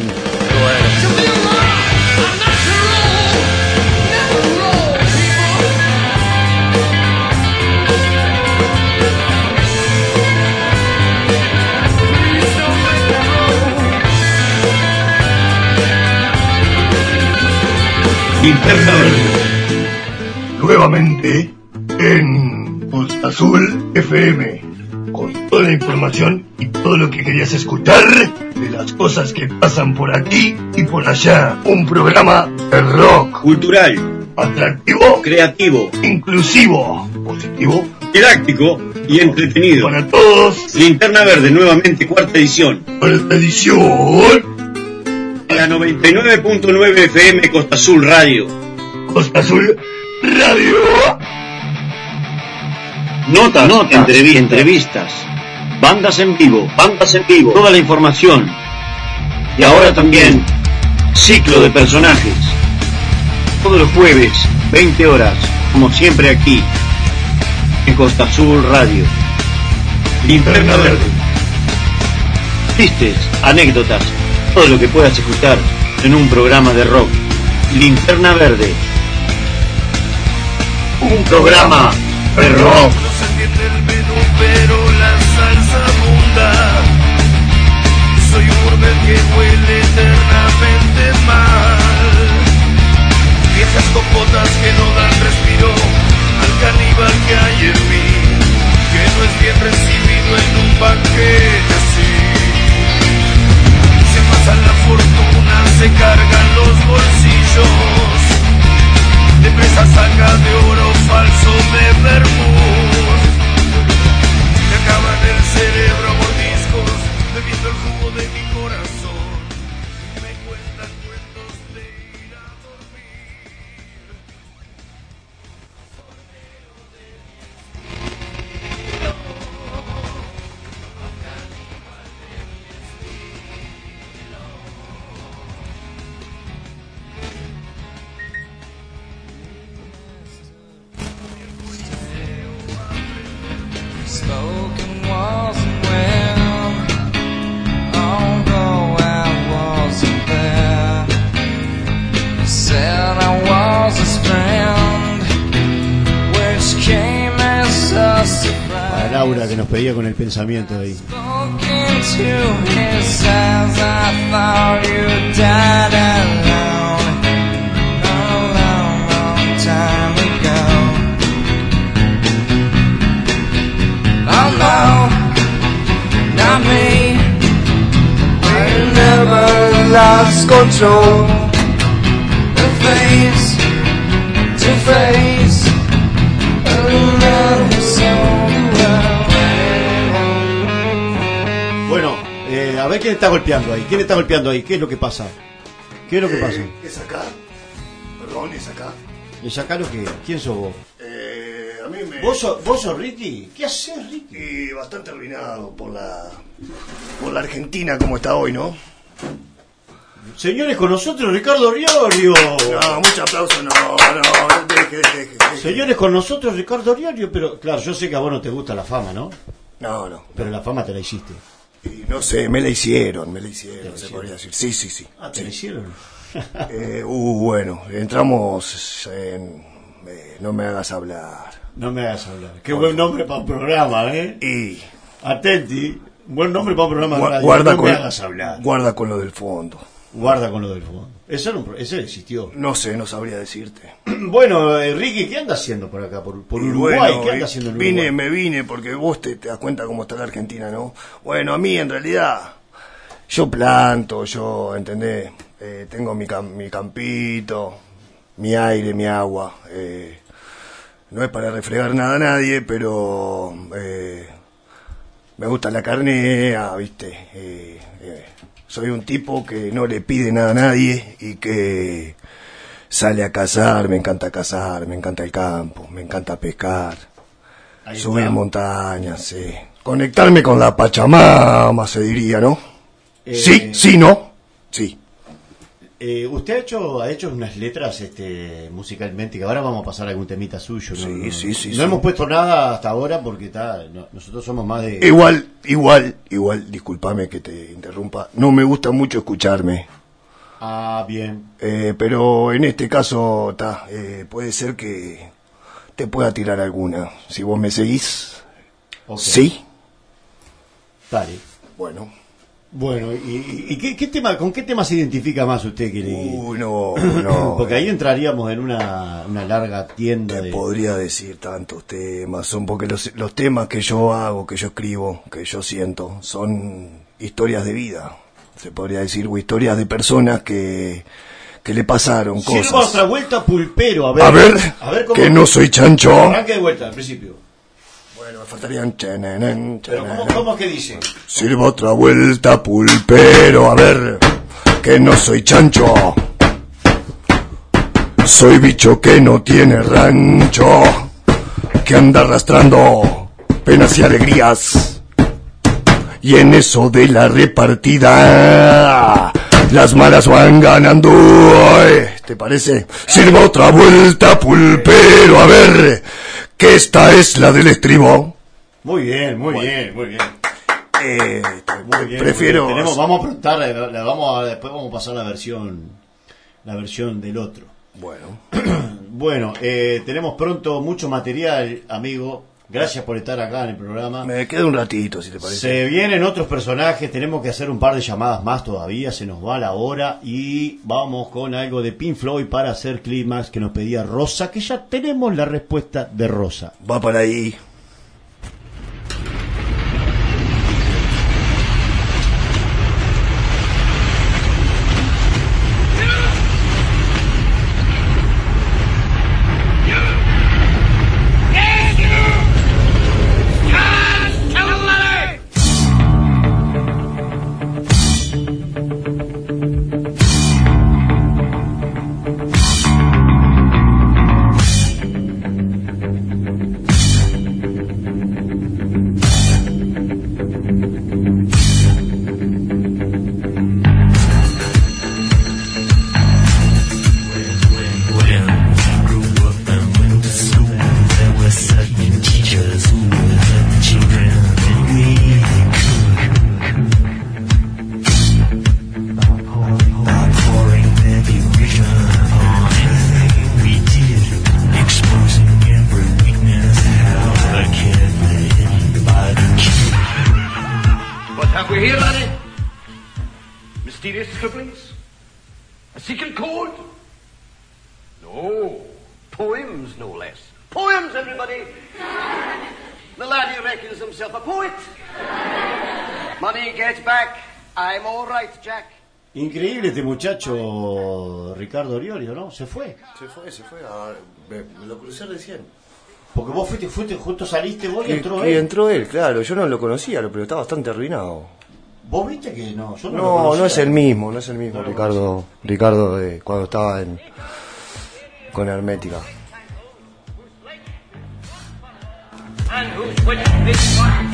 Speaker 6: Linterna Verde. Nuevamente en Costa Azul F M, con toda la información y todo lo que querías escuchar de las cosas que pasan por aquí y por allá. Un programa de rock
Speaker 7: Cultural,
Speaker 6: atractivo,
Speaker 7: creativo,
Speaker 6: inclusivo, positivo
Speaker 7: didáctico y entretenido.
Speaker 6: para todos.
Speaker 7: Linterna Verde, nuevamente cuarta edición.
Speaker 6: Para esta edición,
Speaker 7: La noventa y nueve punto nueve F M Costa Azul Radio.
Speaker 6: Costa Azul Radio.
Speaker 7: Notas, Notas entrevistas, entrevistas, bandas en vivo, bandas en vivo, toda la información. Y ahora también ciclo de personajes. Todos los jueves, veinte horas, como siempre aquí, en Costa Azul Radio. Linterna Verde. Chistes, anécdotas, todo lo que puedas escuchar en un programa de rock. Linterna Verde. Un programa de rock.
Speaker 8: No se entiende el menú, pero la salsa abunda. Soy un burdel que huele eternamente mal. Viejas copotas que no dan respiro al caníbal que hay en mí, que no es bien recibido en un banquete así. Se pasan la fortuna, se cargan los bolsillos. De presa saca de oro falso de vermouth. Me acaban el cerebro a mordiscos, bebiendo el jugo de mi corazón. Me cuentan cuentos de ir a dormir.
Speaker 5: Spoken wasn't well, although I wasn't there. He said I was his friend, which came as a surprise.
Speaker 1: Para Laura que nos pedía con el pensamiento ahí.
Speaker 5: Spoken to his eyes, I thought you died alone, a long, long time ago. Oh no, not me. I never lost control. The face to face, another soul.
Speaker 1: Bueno, eh, a ver quién está golpeando ahí. ¿Quién está golpeando ahí? ¿Qué es lo que pasa? ¿Qué es lo que
Speaker 6: Eh,
Speaker 1: pasa?
Speaker 6: ¿Es acá? Perdón, ¿es acá?
Speaker 1: ¿Es acá lo que? ¿Quién sos vos?
Speaker 6: Eh, a mí me...
Speaker 1: ¿Vos sos, vos sos Ricky? ¿Qué haces, Ricky?
Speaker 6: Y bastante arruinado por la... por la Argentina como está hoy, ¿no?
Speaker 1: Señores, con nosotros Ricardo Riorio.
Speaker 6: No, mucho aplauso, no, no, deje, deje, deje.
Speaker 1: Señores, con nosotros Ricardo Riorio, pero claro, yo sé que a vos no te gusta la fama, ¿no?
Speaker 6: No, no.
Speaker 1: Pero la fama te la hiciste.
Speaker 6: Y no sé, me la hicieron, me la hicieron,
Speaker 1: ¿Te la
Speaker 6: se
Speaker 1: hicieron?
Speaker 6: podría decir. Sí, sí, sí.
Speaker 1: Ah, ¿te la hicieron?
Speaker 6: Eh, uh, bueno, entramos en... eh, no me hagas hablar.
Speaker 1: No me hagas hablar. Qué buen nombre para un programa, ¿eh?
Speaker 6: Y...
Speaker 1: Atenti, buen nombre para un programa de
Speaker 6: Gua-
Speaker 1: radio.
Speaker 6: guarda,
Speaker 1: no
Speaker 6: con,
Speaker 1: me hagas hablar.
Speaker 6: guarda con lo del fondo.
Speaker 1: Guarda con lo del fondo. Eso, era un pro- eso existió.
Speaker 6: No sé, no sabría decirte.
Speaker 1: Bueno, eh, Ricky, ¿qué anda haciendo por acá? Por, por
Speaker 6: Y
Speaker 1: Uruguay,
Speaker 6: bueno,
Speaker 1: ¿qué anda
Speaker 6: y
Speaker 1: haciendo en
Speaker 6: vine,
Speaker 1: Uruguay?
Speaker 6: me vine porque vos te, te das cuenta cómo está la Argentina, ¿no? Bueno, a mí en realidad, yo planto, yo, ¿entendés? Eh, tengo mi, cam- mi campito, mi aire, mi agua. Eh, no es para refregar nada a nadie, pero eh, me gusta la carnea, ¿viste? Eh, eh, soy un tipo que no le pide nada a nadie y que sale a cazar, me encanta cazar, me encanta el campo, me encanta pescar,
Speaker 1: Ahí
Speaker 6: subir
Speaker 1: está.
Speaker 6: montañas, sí. Conectarme con la Pachamama, se diría, ¿no?
Speaker 1: Eh,
Speaker 6: Sí, sí, ¿no? Sí.
Speaker 1: Eh, usted ha hecho, ha hecho unas letras este, musicalmente, que ahora vamos a pasar algún temita suyo. ¿no?
Speaker 6: Sí,
Speaker 1: no,
Speaker 6: sí, sí,
Speaker 1: No
Speaker 6: sí.
Speaker 1: hemos puesto nada hasta ahora porque está, no, nosotros somos más de...
Speaker 6: Igual, igual, igual, discúlpame que te interrumpa, no me gusta mucho escucharme.
Speaker 1: Ah, bien.
Speaker 6: Eh, pero en este caso, ta, eh, puede ser que te pueda tirar alguna. Si vos me seguís.
Speaker 1: Ok.
Speaker 6: Sí.
Speaker 1: Dale.
Speaker 6: Bueno.
Speaker 1: Bueno, ¿y, y qué, qué tema, con qué tema se identifica más usted? Que le...
Speaker 6: Uy, no, no.
Speaker 1: Porque ahí entraríamos en una, una larga tienda
Speaker 6: Te
Speaker 1: de...
Speaker 6: podría decir tantos temas, son porque los, los temas que yo hago, que yo escribo, que yo siento, son historias de vida. Se podría decir, o historias de personas que, que le pasaron cosas.
Speaker 1: Sirva otra vuelta pulpero, a ver.
Speaker 6: A ver,
Speaker 1: a ver cómo...
Speaker 6: que no soy chancho.
Speaker 1: Arranque de vuelta, al principio.
Speaker 6: Bueno, me faltarían... chananán,
Speaker 1: Pero ¿cómo,
Speaker 6: chananán.
Speaker 1: cómo es que dice?
Speaker 6: Sirva otra vuelta, pulpero, a ver, que no soy chancho. Soy bicho que no tiene rancho, que anda arrastrando penas y alegrías. Y en eso de la repartida, las malas van ganando. Ay, ¿te parece? Sirva otra vuelta, pulpero, a ver, que esta es la del estribo.
Speaker 1: Muy bien, muy bien, muy bien.
Speaker 6: Eh,
Speaker 1: Muy bien,
Speaker 6: prefiero...
Speaker 1: muy bien. Tenemos, vamos a preguntar, la, la vamos a, después vamos a pasar la versión, la versión del otro.
Speaker 6: Bueno.
Speaker 1: Bueno, eh, tenemos pronto mucho material, amigo. Gracias por estar acá en el programa.
Speaker 6: Me queda un ratito, si te parece.
Speaker 1: Se vienen otros personajes, tenemos que hacer un par de llamadas más todavía, se nos va la hora y vamos con algo de Pink Floyd para hacer clímax que nos pedía Rosa, que ya tenemos la respuesta de Rosa.
Speaker 6: Va para ahí.
Speaker 8: hear, laddie? Mysterious scribblings? A secret code? No. Poems, no less. Poems, everybody! The laddie reckons himself a poet. Money gets back. I'm all right, Jack.
Speaker 1: Increíble este muchacho Ricardo Oriorio, ¿no? Se fue.
Speaker 2: Se fue, se fue. A, me, me lo crucé recién.
Speaker 1: Porque vos fuiste, fuiste, justo saliste vos y
Speaker 2: Que,
Speaker 1: entró
Speaker 2: que
Speaker 1: él.
Speaker 2: entró él, claro. Yo no lo conocía, pero está bastante arruinado.
Speaker 1: ¿Vos viste que no? Yo no, lo
Speaker 2: No,
Speaker 1: conocía.
Speaker 2: no es el mismo, no es el mismo
Speaker 1: No lo
Speaker 2: Ricardo, Ricardo de cuando estaba en con Hermética.
Speaker 8: And who's winning this one?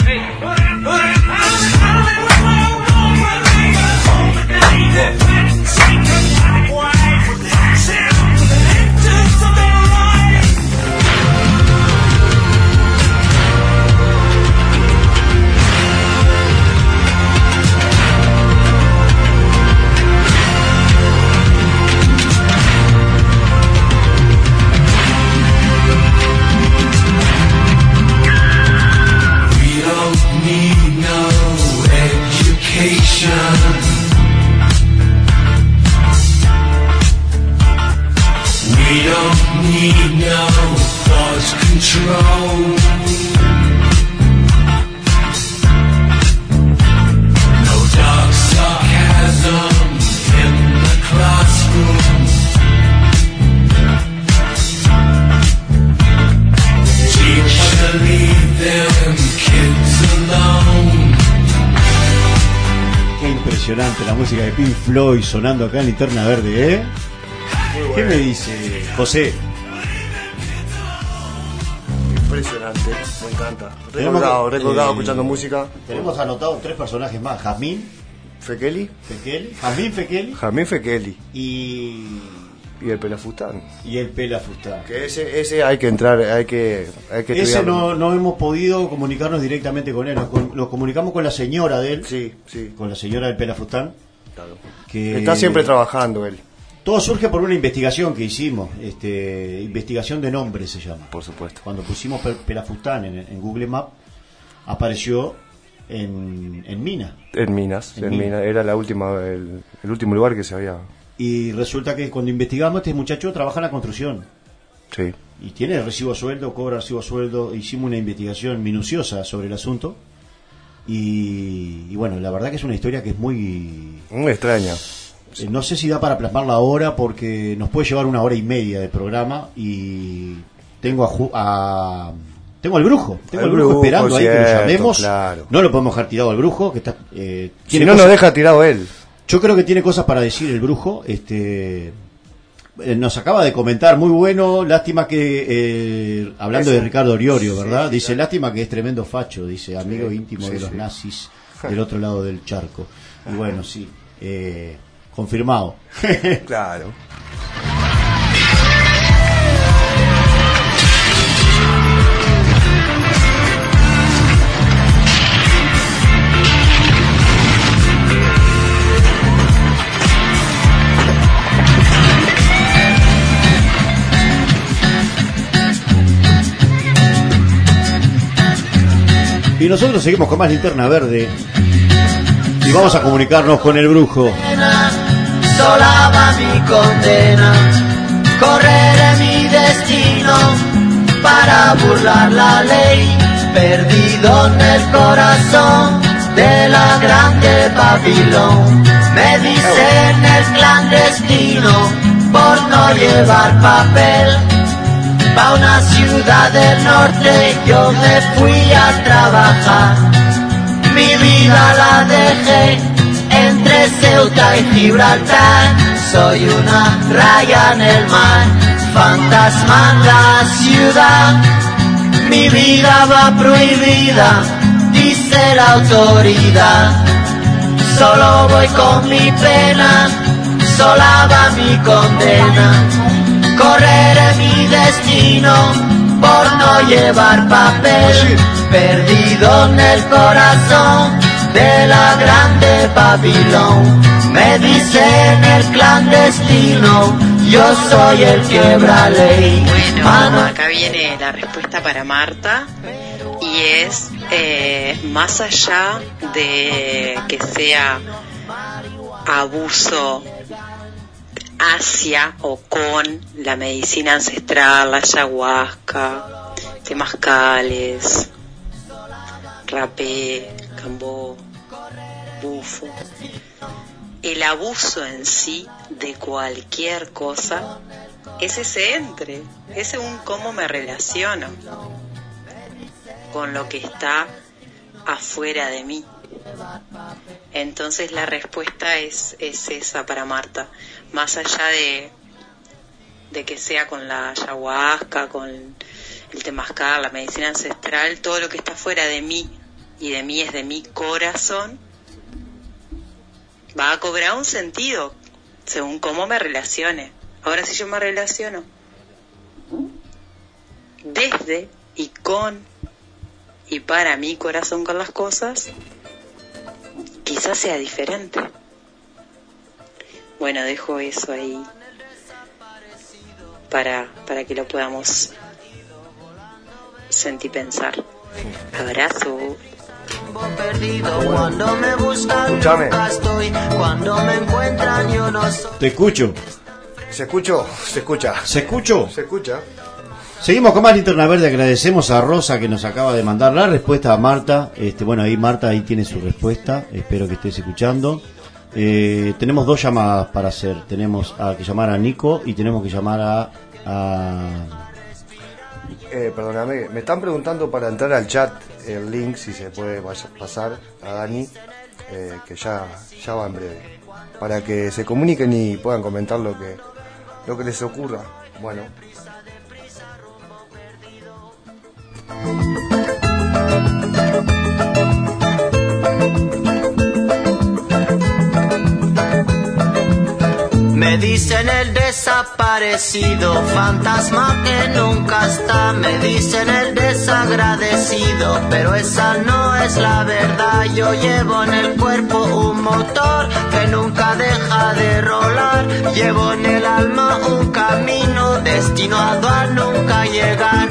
Speaker 9: We don't need no thought control. No dark sarcasm in the classroom. Teacher, leave them kids alone.
Speaker 1: Qué impresionante la música de Pink Floyd sonando acá en Linterna Verde, ¿eh? ¿Qué me dice José?
Speaker 2: Impresionante, me encanta.
Speaker 1: Tenemos
Speaker 2: Recordado,
Speaker 1: que-
Speaker 2: recordado
Speaker 1: eh,
Speaker 2: escuchando música.
Speaker 1: Tenemos anotado tres personajes más: Jazmín
Speaker 2: Fekeli,
Speaker 1: Fekeli, Jazmín Fekeli
Speaker 2: Jamín Fekeli
Speaker 1: y,
Speaker 2: y el Pelafustán.
Speaker 1: y el Pela Fustán.
Speaker 2: Que ese, ese hay que entrar, hay que, hay que
Speaker 1: Ese
Speaker 2: estudiarlo.
Speaker 1: no, no hemos podido comunicarnos directamente con él. Nos, con- nos comunicamos con la señora de él,
Speaker 2: Sí, sí,
Speaker 1: con la señora del Pela Fustán.
Speaker 2: claro.
Speaker 1: Que
Speaker 2: Está siempre trabajando él,
Speaker 1: Todo surge por una investigación que hicimos, este, investigación de nombres se llama.
Speaker 2: por supuesto.
Speaker 1: Cuando pusimos Pe- Pelafustán en, en Google Maps, apareció en, en Mina.
Speaker 2: En Minas,
Speaker 1: En
Speaker 2: en
Speaker 1: Minas.
Speaker 2: Minas, era la última, el, el último lugar que se había.
Speaker 1: Y resulta que cuando investigamos, este muchacho trabaja en la construcción.
Speaker 2: Sí.
Speaker 1: Y tiene recibo a sueldo, cobra recibo a sueldo. Hicimos una investigación minuciosa sobre el asunto. Y, y bueno, la verdad que es una historia que es muy...
Speaker 2: Muy extraña.
Speaker 1: eh, No sé si da para plasmarla ahora porque nos puede llevar una hora y media de programa. Y tengo a... Ju- a tengo al brujo, tengo
Speaker 2: Al
Speaker 1: al brujo,
Speaker 2: brujo,
Speaker 1: esperando ahí que
Speaker 2: cierto,
Speaker 1: lo llamemos.
Speaker 2: claro.
Speaker 1: No lo podemos dejar tirado al brujo, que está... eh,
Speaker 2: Si
Speaker 1: tiene
Speaker 2: no
Speaker 1: cosas-
Speaker 2: nos deja tirado él.
Speaker 1: Yo creo que tiene cosas para decir el brujo. Este eh, nos acaba de comentar, muy bueno. Lástima que eh, hablando
Speaker 2: Eso.
Speaker 1: de Ricardo Oriorio,
Speaker 2: Sí,
Speaker 1: ¿verdad?
Speaker 2: sí,
Speaker 1: dice
Speaker 2: claro.
Speaker 1: lástima que es tremendo facho, dice amigo
Speaker 2: Sí,
Speaker 1: íntimo
Speaker 2: sí,
Speaker 1: de los
Speaker 2: sí.
Speaker 1: nazis del otro lado del charco. Y bueno, sí, eh, confirmado.
Speaker 2: Claro.
Speaker 1: Y nosotros seguimos con más Linterna Verde y vamos a comunicarnos con el brujo.
Speaker 10: Sola va mi condena, correré mi destino para burlar la ley, perdido en el corazón de la grande Babilón. Me dicen el clandestino por no llevar papel. Pa' una ciudad del norte yo me fui a trabajar. Mi vida la dejé entre Ceuta y Gibraltar. Soy una raya en el mar, fantasma en la ciudad. Mi vida va prohibida, dice la autoridad. Solo voy con mi pena, sola va mi condena. Correré mi destino por no llevar papel, perdido en el corazón de la grande Babilón. Me dicen el clandestino, yo soy el quebra ley.
Speaker 11: Bueno,
Speaker 10: Mano-
Speaker 11: acá viene la respuesta para Marta. y es eh, más allá de que sea abuso hacia o con la medicina ancestral, la ayahuasca, temazcales, rapé, cambó, bufo. El abuso en sí de cualquier cosa es ese entre, es un cómo me relaciono con lo que está afuera de mí. Entonces la respuesta es, es esa para Marta, más allá de, de que sea con la ayahuasca, con el temazcal, la medicina ancestral, todo lo que está fuera de mí, y de mí es de mi corazón, va a cobrar un sentido según cómo me relacione. Ahora, si yo me relaciono desde y con y para mi corazón con las cosas, quizás sea diferente. Bueno, dejo eso ahí para, para que lo podamos sentir, pensar. Abrazo.
Speaker 10: Cuando me buscan,
Speaker 2: Escúchame.
Speaker 10: nunca estoy. Cuando me encuentran, yo no soy.
Speaker 1: Te escucho.
Speaker 2: ¿Se escuchó? Se escucha.
Speaker 1: ¿Se escuchó?
Speaker 2: Se escucha.
Speaker 1: Seguimos con más Linterna Verde. Agradecemos a Rosa que nos acaba de mandar la respuesta a Marta. Este, bueno, ahí Marta ahí tiene su respuesta. Espero que estés escuchando. Eh, tenemos dos llamadas para hacer. Tenemos a que llamar a Nico y tenemos que llamar a... a...
Speaker 2: Eh, perdóname, me están preguntando para entrar al chat el link, si se puede pasar a Dani, eh, que ya, ya va en breve, para que se comuniquen y puedan comentar lo que, lo que les ocurra. Bueno.
Speaker 10: Me dicen el desaparecido, fantasma que nunca está. Me dicen el desagradecido, pero esa no es la verdad. Yo llevo en el cuerpo un motor que nunca deja de rolar. Llevo en el alma un camino destinado a nunca llegar.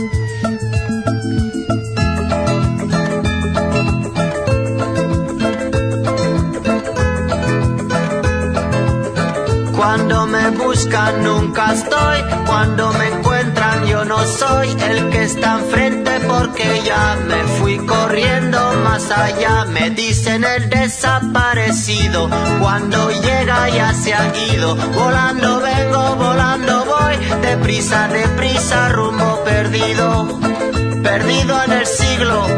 Speaker 10: Cuando me buscan nunca estoy, cuando me encuentran yo no soy el que está enfrente porque ya me fui corriendo más allá. Me dicen el desaparecido, cuando llega ya se ha ido. Volando vengo, volando voy, deprisa, deprisa, rumbo perdido, perdido en el siglo,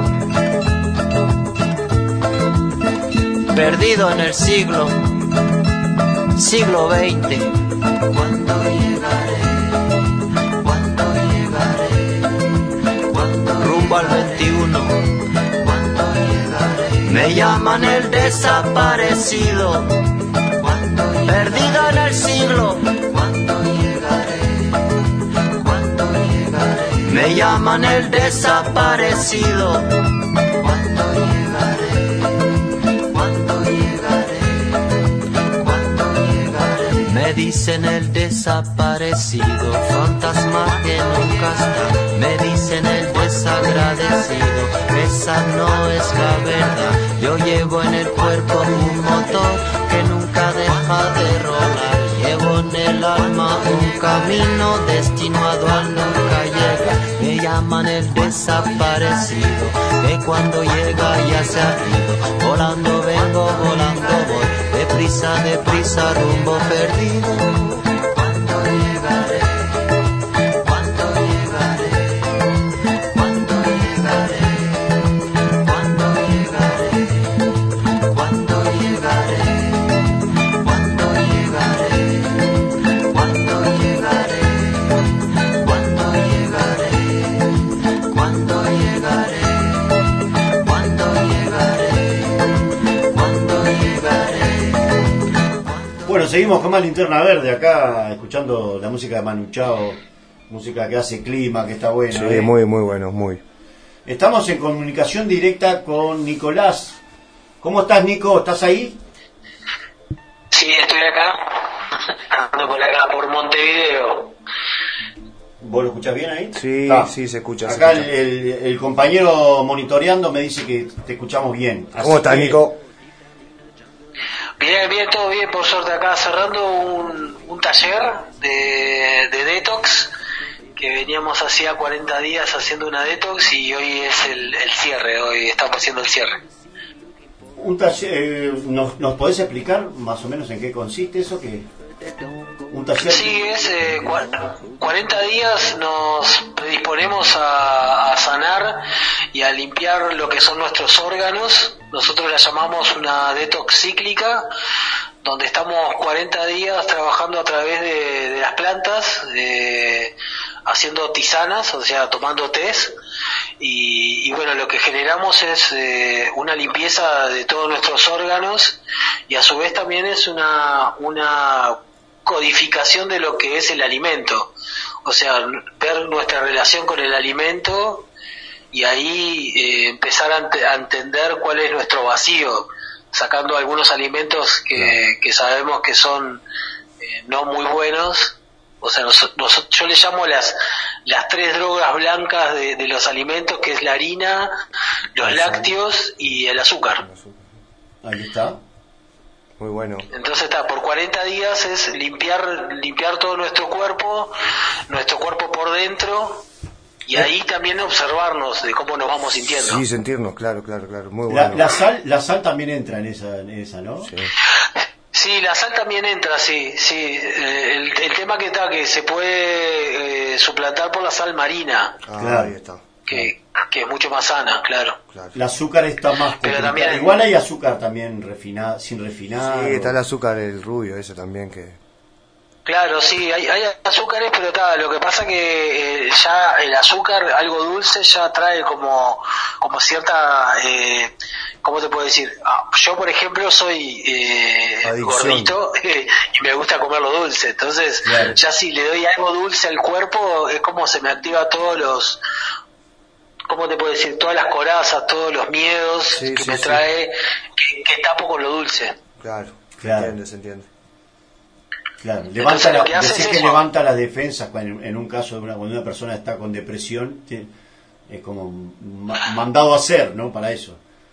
Speaker 10: perdido en el siglo. Siglo veinte. ¿Cuándo llegaré? ¿Cuándo llegaré? ¿Cuándo rumbo al veintiuno? ¿Cuándo llegaré? Me llaman el desaparecido. ¿Cuándo llegaré? Perdido en el siglo. ¿Cuándo llegaré? ¿Cuándo llegaré? Me llaman el desaparecido. ¿Cuándo llegaré? ¿Cuándo llegaré? Me dicen el desaparecido, fantasma que nunca está. Me dicen el desagradecido, esa no es la verdad. Yo llevo en el cuerpo un motor que nunca deja de rolar. Llevo en el alma un camino destinado a nunca llegar. Me llaman el desaparecido, que cuando llega ya se ha ido. Volando vengo, volando voy, deprisa, deprisa, rumbo perdido. ¿Cuándo llegaré? ¿Cuándo llegaré? ¿Cuándo llegaré? ¿Cuándo llegaré? ¿Cuándo llegaré? ¿Cuándo llegaré? ¿Cuándo llegaré? ¿Cuándo llegaré? ¿Cuándo llegaré? ¿Cuándo llegaré? ¿Cuándo llegaré?
Speaker 1: Bueno, seguimos con más Linterna Verde acá, escuchando la música de Manu Chao, música que hace clima, que está buena.
Speaker 2: Sí,
Speaker 1: ¿eh?
Speaker 2: muy, muy bueno, muy.
Speaker 1: Estamos en comunicación directa con Nicolás. ¿Cómo estás, Nico? ¿Estás ahí?
Speaker 12: Sí, estoy acá, ando por acá, por Montevideo.
Speaker 1: ¿Vos lo escuchás bien ahí?
Speaker 2: Sí,
Speaker 1: ah.
Speaker 2: sí, se escucha.
Speaker 1: Acá
Speaker 2: se escucha.
Speaker 1: El, el, el compañero monitoreando me dice que te escuchamos bien.
Speaker 2: ¿Cómo estás,
Speaker 1: que...
Speaker 2: Nico?
Speaker 12: Bien, bien, todo bien, por suerte acá cerrando un, un taller de, de detox, que veníamos hacía cuarenta días haciendo una detox y hoy es el, el cierre, hoy estamos haciendo el cierre.
Speaker 1: Un taller, eh, ¿nos, ¿nos podés explicar más o menos en qué consiste eso? Que un taller.
Speaker 12: Sí, es eh, cuarenta días nos predisponemos a, a sanar y a limpiar lo que son nuestros órganos. Nosotros la llamamos una detox cíclica, donde estamos cuarenta días trabajando a través de, de las plantas, de, haciendo tisanas, o sea, tomando tés. Y, y bueno, lo que generamos es eh, una limpieza de todos nuestros órganos y a su vez también es una, una codificación de lo que es el alimento, o sea, ver nuestra relación con el alimento y ahí eh, empezar a, ent- a entender cuál es nuestro vacío, sacando algunos alimentos que, que sabemos que son eh, no muy buenos. O sea, nos, nos, yo le llamo las las tres drogas blancas de, de los alimentos, que es la harina, los lácteos y el azúcar.
Speaker 1: Ahí está.
Speaker 2: Muy bueno.
Speaker 12: Entonces está, por cuarenta días es limpiar limpiar todo nuestro cuerpo, nuestro cuerpo por dentro, y ahí también observarnos de cómo nos vamos sintiendo.
Speaker 2: Sí, sentirnos, claro, claro, claro. Muy
Speaker 1: La,
Speaker 2: bueno.
Speaker 1: la sal, la sal también entra en esa, en esa, ¿no?
Speaker 2: Sí.
Speaker 12: Sí, la sal también entra, sí, sí. Eh, el, el tema que está, que se puede eh, suplantar por la sal marina.
Speaker 2: Ah,
Speaker 1: Claro.
Speaker 2: ahí está.
Speaker 12: Que, que es mucho más sana, claro.
Speaker 2: Claro.
Speaker 1: El azúcar está más
Speaker 12: Pero
Speaker 1: complicado.
Speaker 12: también-
Speaker 1: Igual hay azúcar también refinado, sin refinar.
Speaker 2: Sí, está el azúcar, el rubio ese también que...
Speaker 12: Claro, sí, hay, hay azúcares, pero está, lo que pasa que eh, ya el azúcar, algo dulce, ya trae como como cierta, eh, ¿cómo te puedo decir? Ah, yo, por ejemplo, soy eh,
Speaker 2: Adicción.
Speaker 12: gordito eh, y me gusta comer lo dulce, entonces
Speaker 1: Claro.
Speaker 12: ya si le doy algo dulce al cuerpo, es como se me activa todos los... ¿Cómo te puedo decir? Todas las corazas, todos los miedos
Speaker 2: Sí,
Speaker 12: que
Speaker 2: sí,
Speaker 12: me
Speaker 2: sí.
Speaker 12: trae, que, que tapo con lo dulce.
Speaker 2: Claro,
Speaker 1: Claro.
Speaker 2: se entiende, se entiende.
Speaker 1: Claro,
Speaker 12: Entonces,
Speaker 1: levanta
Speaker 12: lo
Speaker 1: la,
Speaker 12: que hace
Speaker 1: decís
Speaker 12: es
Speaker 1: que
Speaker 12: eso.
Speaker 1: levanta las defensas en, en un caso de una, cuando una persona está con depresión, te- es como ma- mandado a hacer, ¿no? Para eso.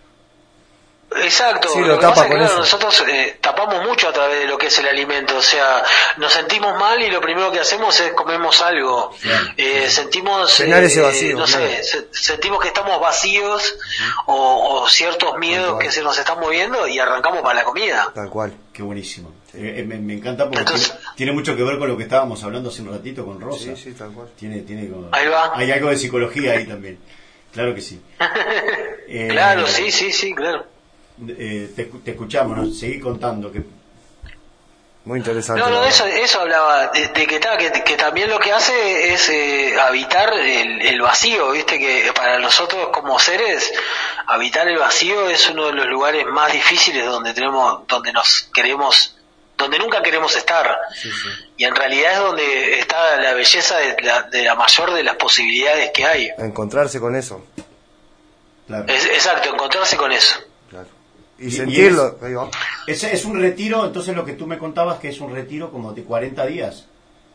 Speaker 12: Exacto,
Speaker 2: Sí, lo
Speaker 12: lo que
Speaker 2: tapa
Speaker 12: pasa es que
Speaker 2: con
Speaker 12: claro,
Speaker 2: eso.
Speaker 12: nosotros eh, tapamos mucho a través de lo que es el alimento, o sea, nos sentimos mal y lo primero que hacemos es comemos algo,
Speaker 1: Claro.
Speaker 12: eh, sentimos,
Speaker 2: Llenar
Speaker 12: eh,
Speaker 2: ese vacío,
Speaker 12: no
Speaker 2: claro.
Speaker 12: sé, se- sentimos que estamos vacíos o, o ciertos miedos
Speaker 2: cual.
Speaker 12: que se nos están moviendo y arrancamos para la comida.
Speaker 2: Tal cual.
Speaker 1: Qué buenísimo. Eh, eh, me, me encanta porque
Speaker 12: Entonces-
Speaker 1: tiene, tiene mucho que ver con lo que estábamos hablando hace un ratito con Rosa.
Speaker 2: Sí, sí, tal cual.
Speaker 1: Tiene, tiene como-
Speaker 12: Ahí va.
Speaker 1: Hay algo de psicología ahí también. Claro que sí. Eh,
Speaker 12: Claro, sí, sí, sí, claro.
Speaker 1: eh, te, te escuchamos, ¿no? Seguí contando. Que...
Speaker 2: Muy interesante.
Speaker 12: No,
Speaker 2: la
Speaker 12: no,
Speaker 2: verdad.
Speaker 12: eso, eso hablaba, de, de que, ta, que, que también lo que hace es eh, habitar el, el vacío, viste que para nosotros como seres, habitar el vacío es uno de los lugares más difíciles donde tenemos, donde nos queremos, donde nunca queremos estar,
Speaker 1: Sí, sí.
Speaker 12: y en realidad es donde está la belleza de la, de la mayor de las posibilidades que hay.
Speaker 2: Encontrarse con eso.
Speaker 1: Claro.
Speaker 12: Es, exacto, encontrarse con eso.
Speaker 2: Claro. Y,
Speaker 1: Y- y
Speaker 2: sentirlo. Ahí va.
Speaker 1: Es, es un retiro, entonces lo que tú me contabas que es un retiro como de cuarenta días.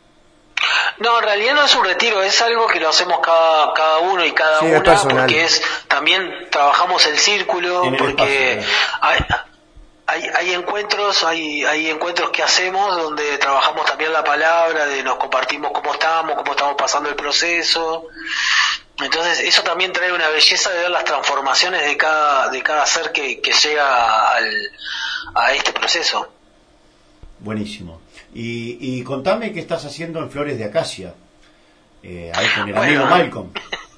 Speaker 12: No, en realidad no es un retiro, es algo que lo hacemos cada, cada uno y cada
Speaker 2: Sí, es
Speaker 12: una,
Speaker 2: personal.
Speaker 12: porque es también trabajamos el círculo,
Speaker 1: En el
Speaker 12: porque
Speaker 1: espacio,
Speaker 12: hay, hay, hay encuentros, hay, hay encuentros que hacemos donde trabajamos también la palabra, de nos compartimos cómo estamos, cómo estamos pasando el proceso. Entonces eso también trae una belleza de ver las transformaciones de cada, de cada ser que, que llega al, a este proceso.
Speaker 1: Buenísimo. Y, y contame qué estás haciendo en Flores de Acacia. Eh, ahí con el
Speaker 12: Bueno.
Speaker 1: amigo Malcolm.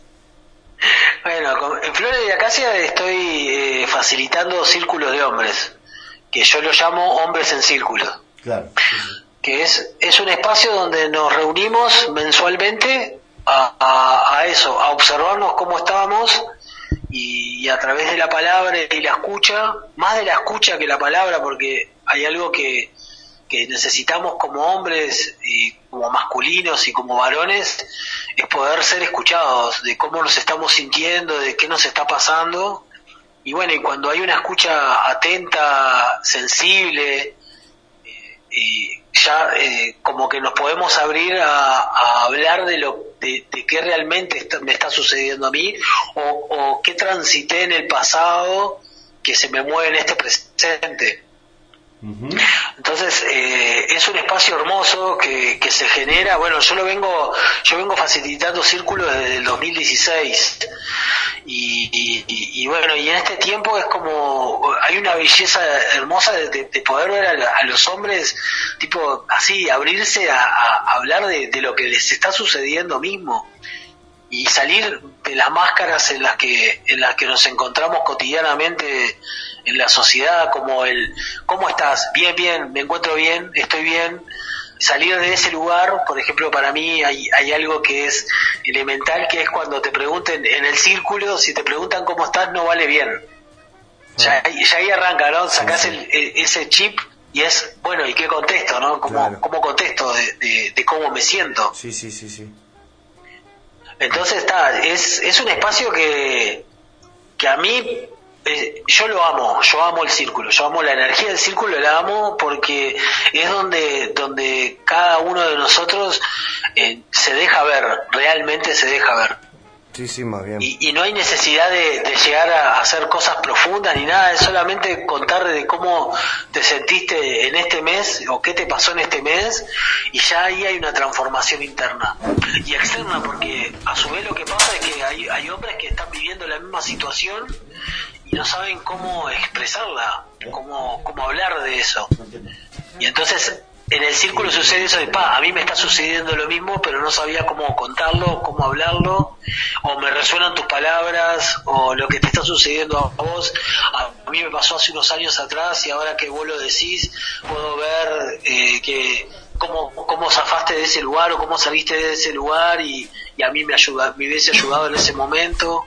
Speaker 12: Bueno, con- en Flores de Acacia estoy eh, facilitando círculos de hombres, que yo lo llamo hombres en círculo,
Speaker 1: Claro.
Speaker 12: que es, es un espacio donde nos reunimos mensualmente a, a, a eso, a observarnos cómo estábamos y, y a través de la palabra y la escucha, más de la escucha que la palabra, porque hay algo que, que necesitamos como hombres y como masculinos y como varones, es poder ser escuchados de cómo nos estamos sintiendo, de qué nos está pasando. Y bueno, y cuando hay una escucha atenta, sensible, eh, eh, ya eh, como que nos podemos abrir a, a hablar de lo de, de qué realmente está, me está sucediendo a mí, o, o qué transité en el pasado que se me mueve en este presente. Uh-huh. Entonces eh, es un espacio hermoso que, que se genera. Bueno, yo lo vengo yo vengo facilitando círculos desde el dos mil dieciséis y, y, y, y bueno, y en este tiempo es como hay una belleza hermosa de, de, de poder ver a, a los hombres tipo así, abrirse a, a hablar de, de lo que les está sucediendo mismo y salir de las máscaras en las que en las que nos encontramos cotidianamente en la sociedad, como el ¿cómo estás? Bien, bien, me encuentro bien, estoy bien. Salir de ese lugar, por ejemplo, para mí hay, hay algo que es elemental, que es cuando te pregunten en el círculo, si te preguntan cómo estás, no vale bien. Ya, ya ahí arranca, ¿no? Sacás sí, sí. El, el, ese chip y es, bueno, ¿y qué contesto, no? ¿Cómo, claro. ¿Cómo contesto de, de, de cómo me siento?
Speaker 2: Sí, sí, sí, sí.
Speaker 12: Entonces está, es, es un espacio que, que a mí, eh, yo lo amo, yo amo el círculo, yo amo la energía del círculo, la amo porque es donde, donde cada uno de nosotros eh, se deja ver, realmente se deja ver.
Speaker 2: Sí, sí, más bien.
Speaker 12: Y, y no hay necesidad de, de llegar a hacer cosas profundas ni nada, es solamente contar de cómo te sentiste en este mes o qué te pasó en este mes, y ya ahí hay una transformación interna y externa, porque a su vez lo que pasa es que hay, hay hombres que están viviendo la misma situación y no saben cómo expresarla, cómo, cómo hablar de eso. Y entonces en el círculo sucede eso de, pa, a mí me está sucediendo lo mismo, pero no sabía cómo contarlo, cómo hablarlo, o me resuenan tus palabras, o lo que te está sucediendo a vos, a mí me pasó hace unos años atrás, y ahora que vos lo decís, puedo ver eh, que cómo, cómo zafaste de ese lugar, o cómo saliste de ese lugar, y, y a mí me, ayuda, me hubiese ayudado en ese momento.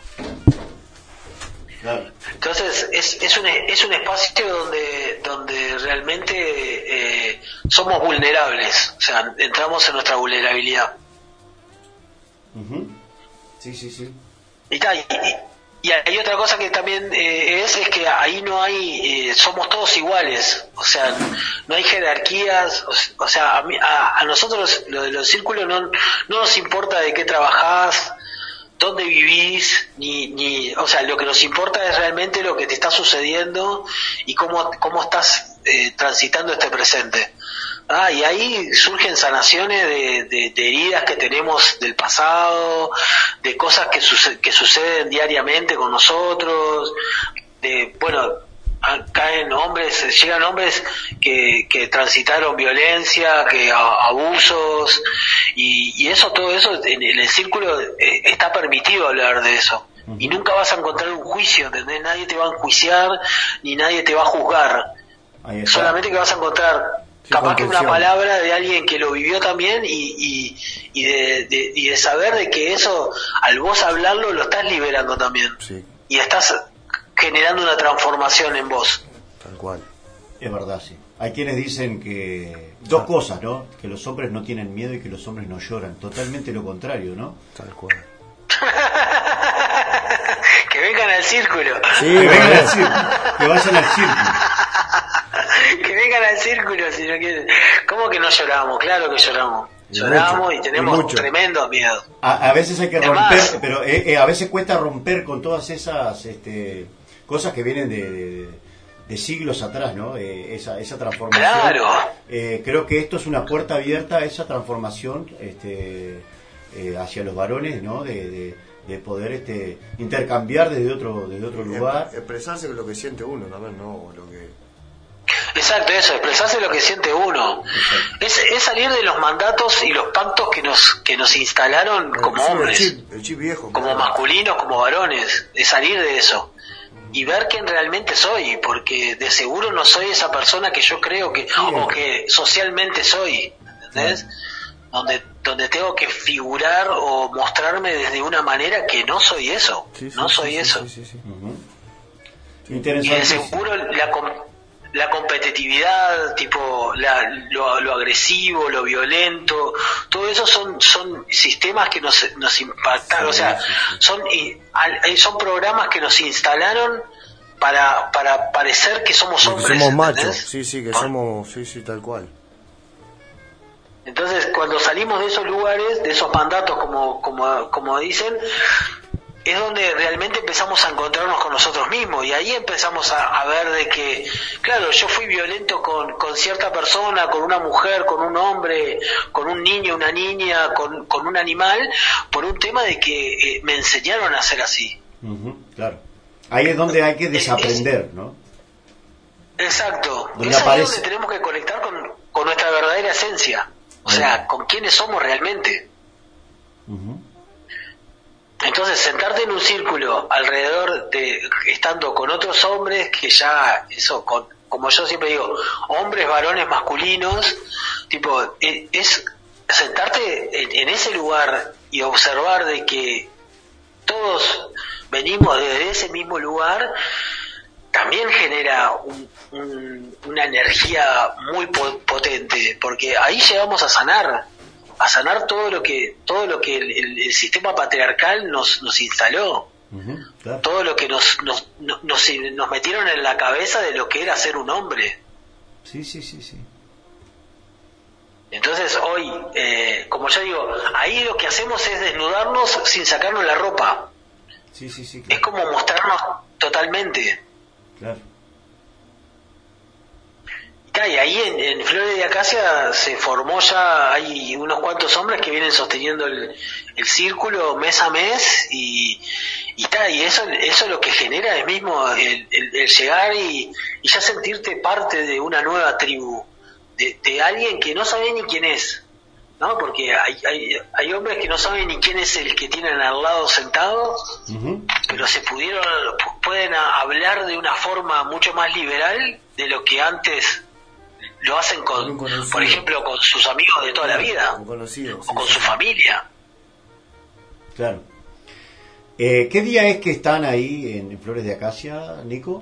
Speaker 12: Entonces es, es un es un espacio donde donde realmente eh, somos vulnerables, o sea, entramos en nuestra vulnerabilidad.
Speaker 1: Uh-huh. Sí, sí, sí.
Speaker 12: Y, tal, y, y hay otra cosa que también eh, es es que ahí no hay, eh, somos todos iguales, o sea, no hay jerarquías, o, o sea, a, mí, a, a nosotros lo de los círculos no, no nos importa de qué trabajás, dónde vivís, ni, ni, o sea, lo que nos importa es realmente lo que te está sucediendo y cómo, cómo estás eh, transitando este presente. Ah, y ahí surgen sanaciones de, de, de heridas que tenemos del pasado, de cosas que, suce, que suceden diariamente con nosotros, de, bueno, caen hombres, llegan hombres que, que transitaron violencia, que a, abusos, y, y eso, todo eso en, en el círculo eh, está permitido hablar de eso. Uh-huh. Y nunca vas a encontrar un juicio, ¿entendés? Nadie te va a enjuiciar, ni nadie te va a juzgar. Solamente que vas a encontrar sí, capaz que una palabra de alguien que lo vivió también, y, y, y, de, de, y de saber de que eso, al vos hablarlo, lo estás liberando también.
Speaker 2: Sí.
Speaker 12: Y estás generando una transformación en vos.
Speaker 2: Tal cual.
Speaker 1: Es verdad, sí. Hay quienes dicen que dos ah. cosas, ¿no? Que los hombres no tienen miedo y que los hombres no lloran. Totalmente lo contrario, ¿no?
Speaker 2: Tal cual.
Speaker 12: Que vengan al círculo.
Speaker 1: Sí, que vengan al círculo. Que vayan al círculo.
Speaker 12: Que vengan al círculo si no quieren. ¿Cómo que no lloramos? Claro que lloramos.
Speaker 2: Y
Speaker 12: Lloramos
Speaker 2: mucho,
Speaker 12: y tenemos
Speaker 2: y
Speaker 12: tremendos miedos.
Speaker 1: A, a veces hay que
Speaker 12: Es
Speaker 1: romper,
Speaker 12: más,
Speaker 1: pero eh, eh, a veces cuesta romper con todas esas este, cosas que vienen de, de, de siglos atrás, ¿no? Eh, esa, esa transformación.
Speaker 12: Claro.
Speaker 1: Eh, creo que esto es una puerta abierta a esa transformación este, eh, hacia los varones, ¿no? De, de, de poder este, intercambiar desde otro, desde otro lugar.
Speaker 2: Expresarse lo que siente uno también, ¿no? Lo que...
Speaker 12: Exacto, eso, expresarse lo que siente uno. Es, es salir de los mandatos y los pactos que nos que nos instalaron
Speaker 2: el,
Speaker 12: como
Speaker 2: sí,
Speaker 12: hombres,
Speaker 2: el chip, el chip viejo,
Speaker 12: como
Speaker 2: claro.
Speaker 12: masculinos, como varones. Es salir de eso y ver quién realmente soy, porque de seguro no soy esa persona que yo creo que, sí, o que socialmente soy, ¿entendés? Sí. Donde donde tengo que figurar o mostrarme desde una manera que no soy eso,
Speaker 2: sí, sí,
Speaker 12: no soy
Speaker 2: sí,
Speaker 12: eso.
Speaker 2: Sí, sí, sí.
Speaker 1: Uh-huh.
Speaker 12: Y de seguro la la competitividad, tipo la, lo, lo agresivo, lo violento, todo eso son son sistemas que nos nos impactaron, sí, o sea, sí, sí. son son programas que nos instalaron para para parecer que somos
Speaker 2: sí,
Speaker 12: hombres,
Speaker 2: que somos machos,
Speaker 12: ¿entendés?
Speaker 2: sí, sí, que
Speaker 12: ¿Por?
Speaker 2: somos, sí, sí, tal cual.
Speaker 12: Entonces, cuando salimos de esos lugares, de esos mandatos, como, como, como dicen, es donde realmente empezamos a encontrarnos con nosotros mismos, y ahí empezamos a, a ver de que, claro, yo fui violento con, con cierta persona, con una mujer, con un hombre, con un niño, una niña, con, con un animal, por un tema de que eh, me enseñaron a ser así.
Speaker 1: Uh-huh, claro. Ahí es donde hay que desaprender, ¿no?
Speaker 12: Exacto.
Speaker 1: Donde
Speaker 12: Es ahí
Speaker 1: aparece...
Speaker 12: donde tenemos que conectar con, con nuestra verdadera esencia, o sea, con quiénes somos realmente.
Speaker 1: Uh-huh.
Speaker 12: Entonces, sentarte en un círculo alrededor de, estando con otros hombres que ya, eso, con, como yo siempre digo, hombres, varones, masculinos, tipo, es, es sentarte en, en ese lugar y observar de que todos venimos desde ese mismo lugar, también genera un, un, una energía muy potente, porque ahí llegamos a sanar. a sanar todo lo que todo lo que el, el, el sistema patriarcal nos nos instaló, uh-huh, claro. Todo lo que nos nos, nos nos nos metieron en la cabeza de lo que era ser un hombre.
Speaker 1: Sí, sí, sí, sí.
Speaker 12: Entonces hoy, eh, como yo digo, ahí lo que hacemos es desnudarnos sin sacarnos la ropa.
Speaker 1: Sí, sí, sí.
Speaker 12: Claro. Es como mostrarnos totalmente.
Speaker 1: Claro.
Speaker 12: Y ahí en, en Flores de Acacia se formó ya, hay unos cuantos hombres que vienen sosteniendo el, el círculo mes a mes, y y, ta, y eso eso lo que genera es mismo el, el, el llegar y, y ya sentirte parte de una nueva tribu, de, de alguien que no sabe ni quién es, ¿no? Porque hay, hay, hay hombres que no saben ni quién es el que tienen al lado sentado, uh-huh. Pero se pudieron, pueden hablar de una forma mucho más liberal de lo que antes lo hacen con, por ejemplo, con sus amigos de toda la vida, o con
Speaker 2: sí,
Speaker 12: su sí. familia.
Speaker 1: Claro. Eh, ¿Qué día es que están ahí en Flores de Acacia, Nico?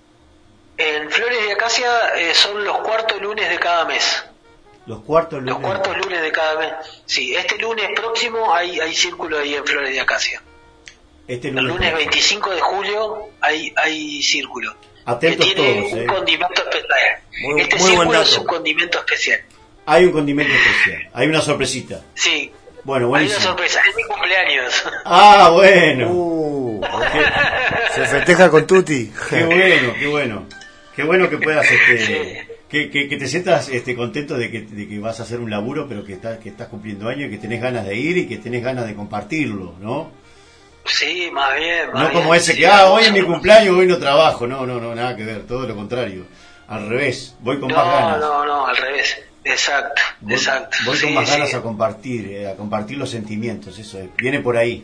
Speaker 12: En Flores de Acacia eh, son los cuartos lunes de cada mes.
Speaker 1: Los cuartos lunes.
Speaker 12: Los cuartos lunes de cada mes. Sí, este lunes próximo hay hay círculo ahí en Flores de Acacia.
Speaker 1: Este lunes
Speaker 12: El lunes veinticinco de julio hay hay círculo.
Speaker 1: Atentos
Speaker 12: que tiene
Speaker 1: todos,
Speaker 12: un
Speaker 1: eh.
Speaker 12: condimento especial.
Speaker 1: Muy,
Speaker 12: este
Speaker 1: muy
Speaker 12: círculo es un condimento especial.
Speaker 1: Hay un condimento especial. Hay una sorpresita.
Speaker 12: Sí.
Speaker 1: Bueno, buenísimo.
Speaker 12: Hay una sorpresa. Es mi cumpleaños.
Speaker 1: Ah, bueno.
Speaker 2: Uh, se festeja con Tuti.
Speaker 1: Qué bueno, qué bueno. Qué bueno que puedas, este, sí. que, que, que te sientas este, contento de que, de que vas a hacer un laburo, pero que, está, que estás cumpliendo años y que tenés ganas de ir y que tenés ganas de compartirlo, ¿no?
Speaker 12: Sí, más bien. Más
Speaker 1: no
Speaker 12: bien,
Speaker 1: como ese
Speaker 12: sí,
Speaker 1: que, ah, hoy es mi cumpleaños, hoy no trabajo. No, no, no, nada que ver, todo lo contrario. Al revés, voy con
Speaker 12: no,
Speaker 1: más ganas.
Speaker 12: No, no, al revés. Exacto,
Speaker 1: voy,
Speaker 12: exacto.
Speaker 1: Voy
Speaker 12: sí,
Speaker 1: con más
Speaker 12: sí.
Speaker 1: ganas a compartir, eh, a compartir los sentimientos, eso es, viene por ahí.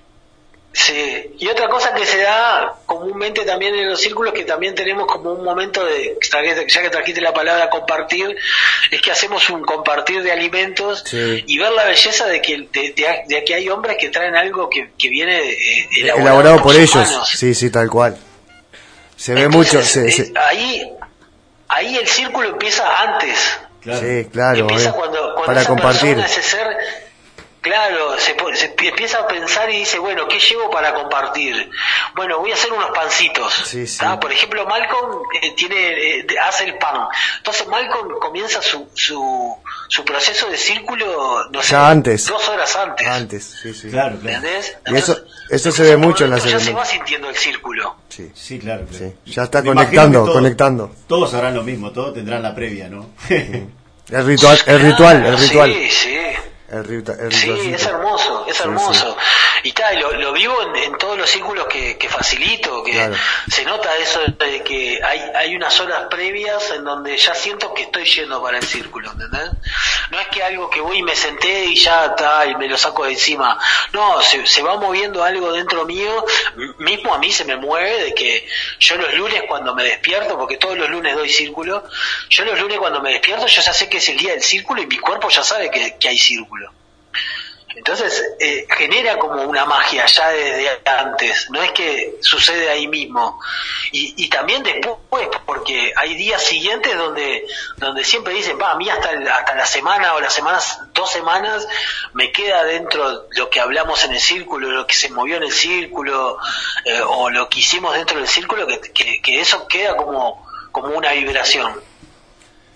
Speaker 12: Sí, y otra cosa que se da comúnmente también en los círculos, que también tenemos como un momento de, ya que trajiste la palabra compartir, es que hacemos un compartir de alimentos, sí. Y ver la belleza de que de, de, de que hay hombres que traen algo que, que viene eh, elaborado,
Speaker 2: elaborado por, por ellos,
Speaker 12: manos.
Speaker 2: Sí, sí, tal cual. Se ve
Speaker 12: Entonces,
Speaker 2: mucho, se,
Speaker 12: eh,
Speaker 2: se...
Speaker 12: ahí ahí el círculo empieza antes.
Speaker 2: Claro. Sí, claro.
Speaker 12: Empieza
Speaker 2: eh,
Speaker 12: cuando, cuando
Speaker 2: para
Speaker 12: esa
Speaker 2: compartir.
Speaker 12: Persona, ese ser, claro, se, se empieza a pensar y dice, bueno, ¿qué llevo para compartir? Bueno, voy a hacer unos pancitos.
Speaker 2: Sí, sí.
Speaker 12: Por ejemplo, Malcolm eh, tiene eh, hace el pan. Entonces Malcolm comienza su su, su proceso de círculo, no
Speaker 2: ya
Speaker 12: sé,
Speaker 2: antes.
Speaker 12: dos horas antes.
Speaker 2: Antes, sí, sí.
Speaker 1: Claro, claro.
Speaker 12: ¿Entendés?
Speaker 2: Y eso, eso se ve mucho en la
Speaker 12: ya
Speaker 2: ceremonia.
Speaker 12: se va sintiendo el círculo.
Speaker 2: Sí,
Speaker 1: sí, claro. claro.
Speaker 2: Sí. Ya está
Speaker 1: Me
Speaker 2: conectando,
Speaker 1: todos,
Speaker 2: conectando.
Speaker 1: Todos harán lo mismo, todos tendrán la previa, ¿no?
Speaker 2: Sí. El ritual, el ritual, el ritual.
Speaker 12: Sí, sí.
Speaker 2: El ritual, el
Speaker 12: sí, es hermoso, es hermoso. Sí, sí. Y tal, lo, lo vivo en, en todos los círculos que, que facilito, que claro. Se nota eso de que hay, hay unas horas previas en donde ya siento que estoy yendo para el círculo, ¿entendés? No es que algo que voy y me senté y ya está, y me lo saco de encima. No, se, se va moviendo algo dentro mío, mismo a mí se me mueve, de que yo los lunes cuando me despierto, porque todos los lunes doy círculo, yo los lunes cuando me despierto yo ya sé que es el día del círculo y mi cuerpo ya sabe que, que hay círculo. Entonces eh, genera como una magia ya desde antes, no es que sucede ahí mismo, y, y también después, porque hay días siguientes donde donde siempre dicen, va, a mí hasta el, hasta la semana o las semanas, dos semanas me queda dentro lo que hablamos en el círculo, lo que se movió en el círculo, eh, o lo que hicimos dentro del círculo, que, que, que eso queda como como una vibración.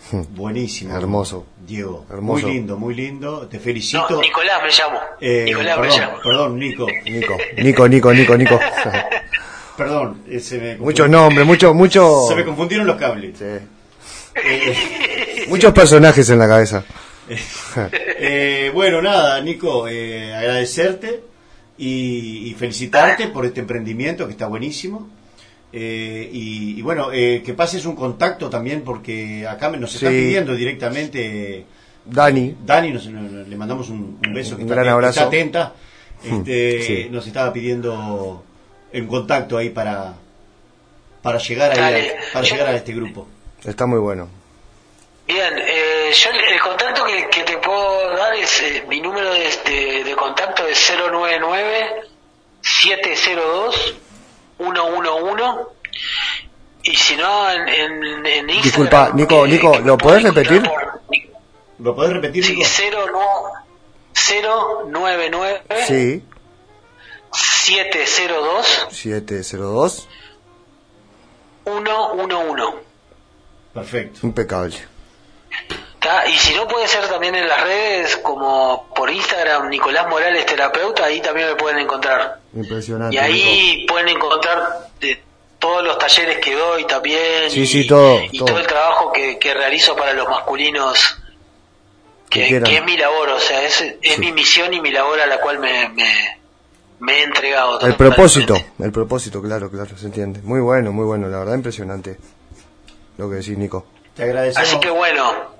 Speaker 1: Buenísimo.
Speaker 2: Hermoso.
Speaker 1: Diego.
Speaker 2: Hermoso.
Speaker 1: Muy lindo, muy lindo. Te felicito.
Speaker 12: No, Nicolás me llamo.
Speaker 1: Eh,
Speaker 12: Nicolás
Speaker 1: perdón,
Speaker 12: me llamo.
Speaker 1: perdón, Nico.
Speaker 2: Nico, Nico, Nico, Nico, Nico.
Speaker 1: Perdón, eh, se me
Speaker 2: Muchos nombres, mucho, mucho.
Speaker 1: Se me confundieron los cables.
Speaker 2: Sí.
Speaker 1: Eh,
Speaker 2: Muchos personajes en la cabeza.
Speaker 1: eh, bueno, nada, Nico, eh, agradecerte y, y felicitarte por este emprendimiento que está buenísimo. Eh, y, y bueno, eh, que pases un contacto también, porque acá me- nos está
Speaker 2: Sí.
Speaker 1: pidiendo directamente
Speaker 2: Dani.
Speaker 1: Dani, nos- nos- le mandamos un, un beso, que
Speaker 2: Un
Speaker 1: está,
Speaker 2: gran
Speaker 1: que
Speaker 2: abrazo.
Speaker 1: está atenta. Este,
Speaker 2: Sí.
Speaker 1: Nos estaba pidiendo en contacto ahí para para llegar ahí
Speaker 12: Dale.
Speaker 1: a, para llegar a este grupo.
Speaker 2: Está muy bueno.
Speaker 12: Bien, eh, yo el, el contacto que, que te puedo dar es, eh, mi número de, de, de contacto es cero nueve nueve siete cero dos uno uno uno, y si no en, en, en Instagram.
Speaker 2: Disculpa, Nico,
Speaker 12: eh,
Speaker 2: Nico,
Speaker 12: que me
Speaker 2: ¿lo
Speaker 12: pueden
Speaker 2: podés repetir?
Speaker 12: encontrar por-
Speaker 1: ¿Lo podés repetir,
Speaker 12: Sí,
Speaker 1: Nico?
Speaker 12: cero nueve nueve
Speaker 2: Sí.
Speaker 12: siete cero dos
Speaker 2: siete cero dos.
Speaker 12: uno uno uno.
Speaker 2: Perfecto. Impecable.
Speaker 12: ¿Tá? Y si no, puede ser también en las redes, como por Instagram, Nicolás Morales Terapeuta, ahí también me pueden encontrar.
Speaker 2: Impresionante.
Speaker 12: Y ahí pueden encontrar de todos los talleres que doy también.
Speaker 2: Sí,
Speaker 12: y,
Speaker 2: sí, todo,
Speaker 12: y
Speaker 2: todo.
Speaker 12: todo el trabajo que, que realizo para los masculinos,
Speaker 2: Que
Speaker 12: que,
Speaker 2: quieran.
Speaker 12: que es mi labor, o sea, es, es
Speaker 2: Sí.
Speaker 12: mi misión y mi labor a la cual me, me, me he entregado.
Speaker 2: El
Speaker 12: totalmente.
Speaker 2: propósito, el propósito, claro, claro, se entiende. Muy bueno, muy bueno, la verdad impresionante lo que decís, Nico.
Speaker 1: Te agradecemos.
Speaker 12: Así que bueno.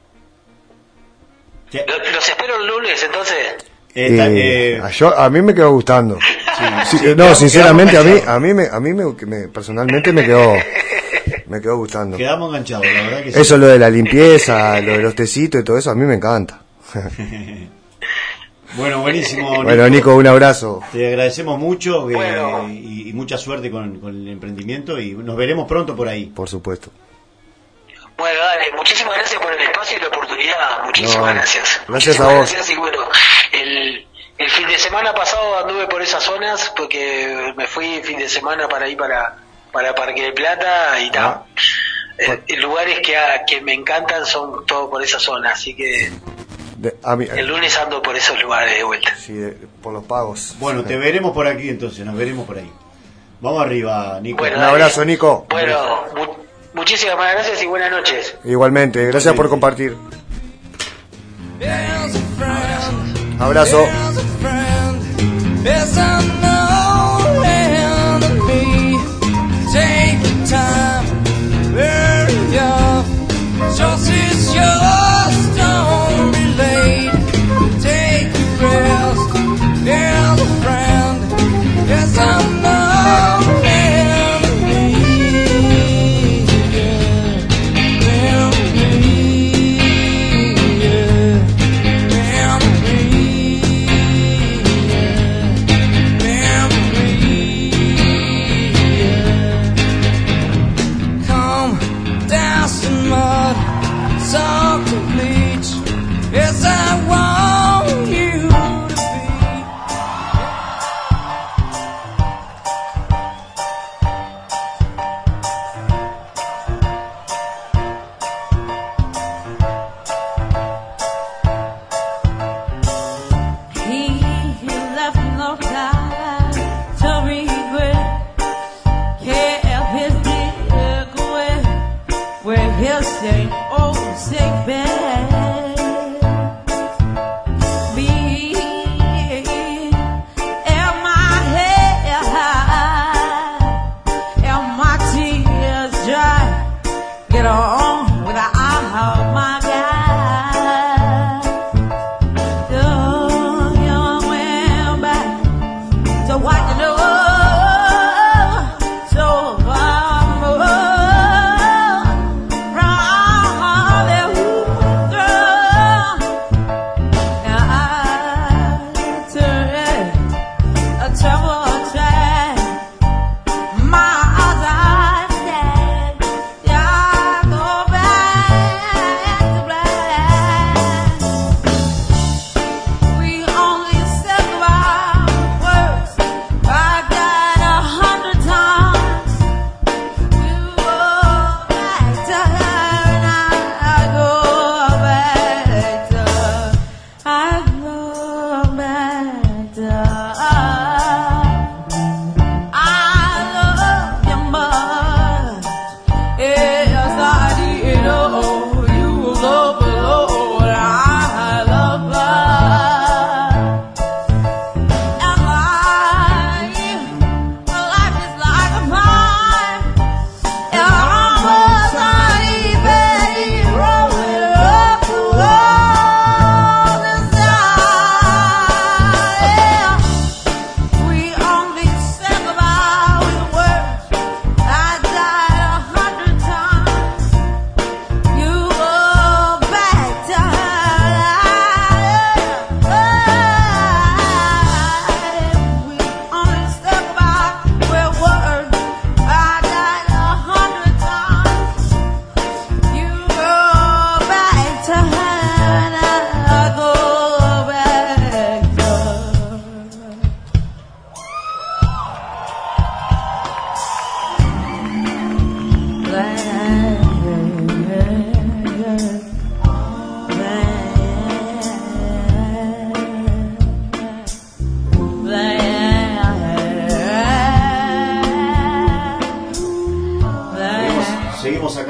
Speaker 12: Lo- Los espero el lunes, entonces.
Speaker 1: Eh, ta-
Speaker 2: Eh,
Speaker 1: eh,
Speaker 2: a, yo, a mí me quedó gustando. Sí,
Speaker 1: sí,
Speaker 2: no,
Speaker 1: quedamos-
Speaker 2: sinceramente a mí,
Speaker 1: quedamos
Speaker 2: a mí me, a mí me, que me- personalmente me quedó, me quedó gustando.
Speaker 1: Quedamos enganchados, la verdad que sí.
Speaker 2: Eso, lo de la limpieza, lo de los tecitos y todo eso, a mí me encanta.
Speaker 1: Bueno, buenísimo.
Speaker 2: Bueno, Nico, un abrazo.
Speaker 1: Te agradecemos mucho eh,
Speaker 12: Bueno.
Speaker 1: y, y mucha suerte con, con el emprendimiento y nos veremos pronto por ahí.
Speaker 2: Por supuesto.
Speaker 12: Bueno, dale, muchísimas gracias por el espacio y la oportunidad. Muchísimas
Speaker 2: No,
Speaker 12: gracias.
Speaker 2: gracias
Speaker 12: Muchísimas
Speaker 2: a vos.
Speaker 12: Gracias y bueno, el, el fin de semana pasado anduve por esas zonas porque me fui fin de semana para ir para, para Parque de Plata y tal.
Speaker 2: Ah.
Speaker 12: Eh, lugares que, a- que me encantan son todo por esa zona, así que
Speaker 2: De- a mí,
Speaker 12: el lunes ando por esos lugares de vuelta.
Speaker 2: sí, de- por los pagos.
Speaker 1: Bueno, te veremos por aquí entonces, nos veremos por ahí. Vamos arriba, Nico.
Speaker 12: Bueno,
Speaker 2: Un
Speaker 12: dale.
Speaker 2: abrazo, Nico.
Speaker 12: Bueno, mu- muchísimas gracias y buenas noches.
Speaker 2: Igualmente, gracias por compartir. Abrazo.
Speaker 9: Yes, I know enemy. Take the time, very young. Just is yours, don't be late. Take a rest, there's a friend. Yes, I know enemy. Yeah, enemy. Yeah, enemy.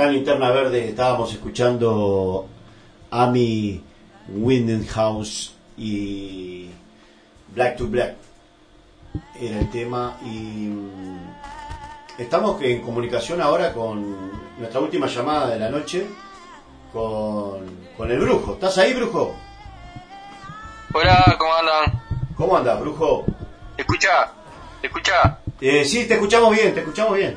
Speaker 1: acá en Linterna Verde estábamos escuchando Amy Winehouse y Black to Black era el tema, y mm, estamos en comunicación ahora con nuestra última llamada de la noche con, con el Brujo. ¿Estás ahí, Brujo?
Speaker 13: Hola, ¿cómo andan?
Speaker 1: ¿Cómo andas, Brujo?
Speaker 13: ¿Te escucha? ¿Te escucha?
Speaker 1: Eh, sí, te escuchamos bien, te escuchamos bien.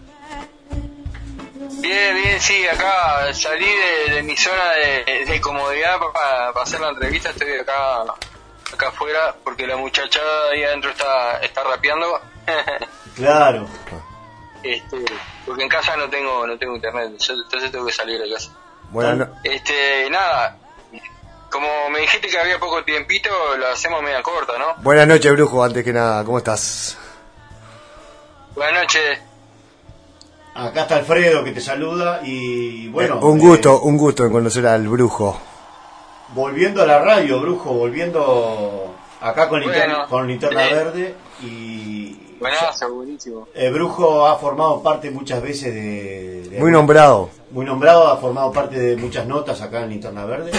Speaker 13: Bien, bien, sí, acá salí de, de mi zona de, de comodidad para, para hacer la entrevista. Estoy acá acá afuera porque la muchachada ahí adentro está, está rapeando.
Speaker 1: Claro.
Speaker 13: Este, porque en casa no tengo no tengo internet, entonces tengo que salir de casa.
Speaker 2: Bueno, no.
Speaker 13: Este, nada, como me dijiste que había poco tiempito, lo hacemos media corta, ¿no?
Speaker 2: Buenas noches, Brujo, antes que nada, ¿cómo estás?
Speaker 13: Buenas noches.
Speaker 1: Acá está Alfredo que te saluda y bueno...
Speaker 2: Eh, un gusto, eh, un gusto en conocer al Brujo.
Speaker 1: Volviendo a la radio, Brujo, volviendo acá con,
Speaker 13: bueno,
Speaker 1: Linterna, con Linterna
Speaker 13: eh,
Speaker 1: Verde y...
Speaker 13: Buenazo, buenísimo.
Speaker 1: El Brujo ha formado parte muchas veces de... de
Speaker 2: muy nombrado.
Speaker 1: Muy nombrado, ha formado parte de muchas notas acá en Linterna Verde.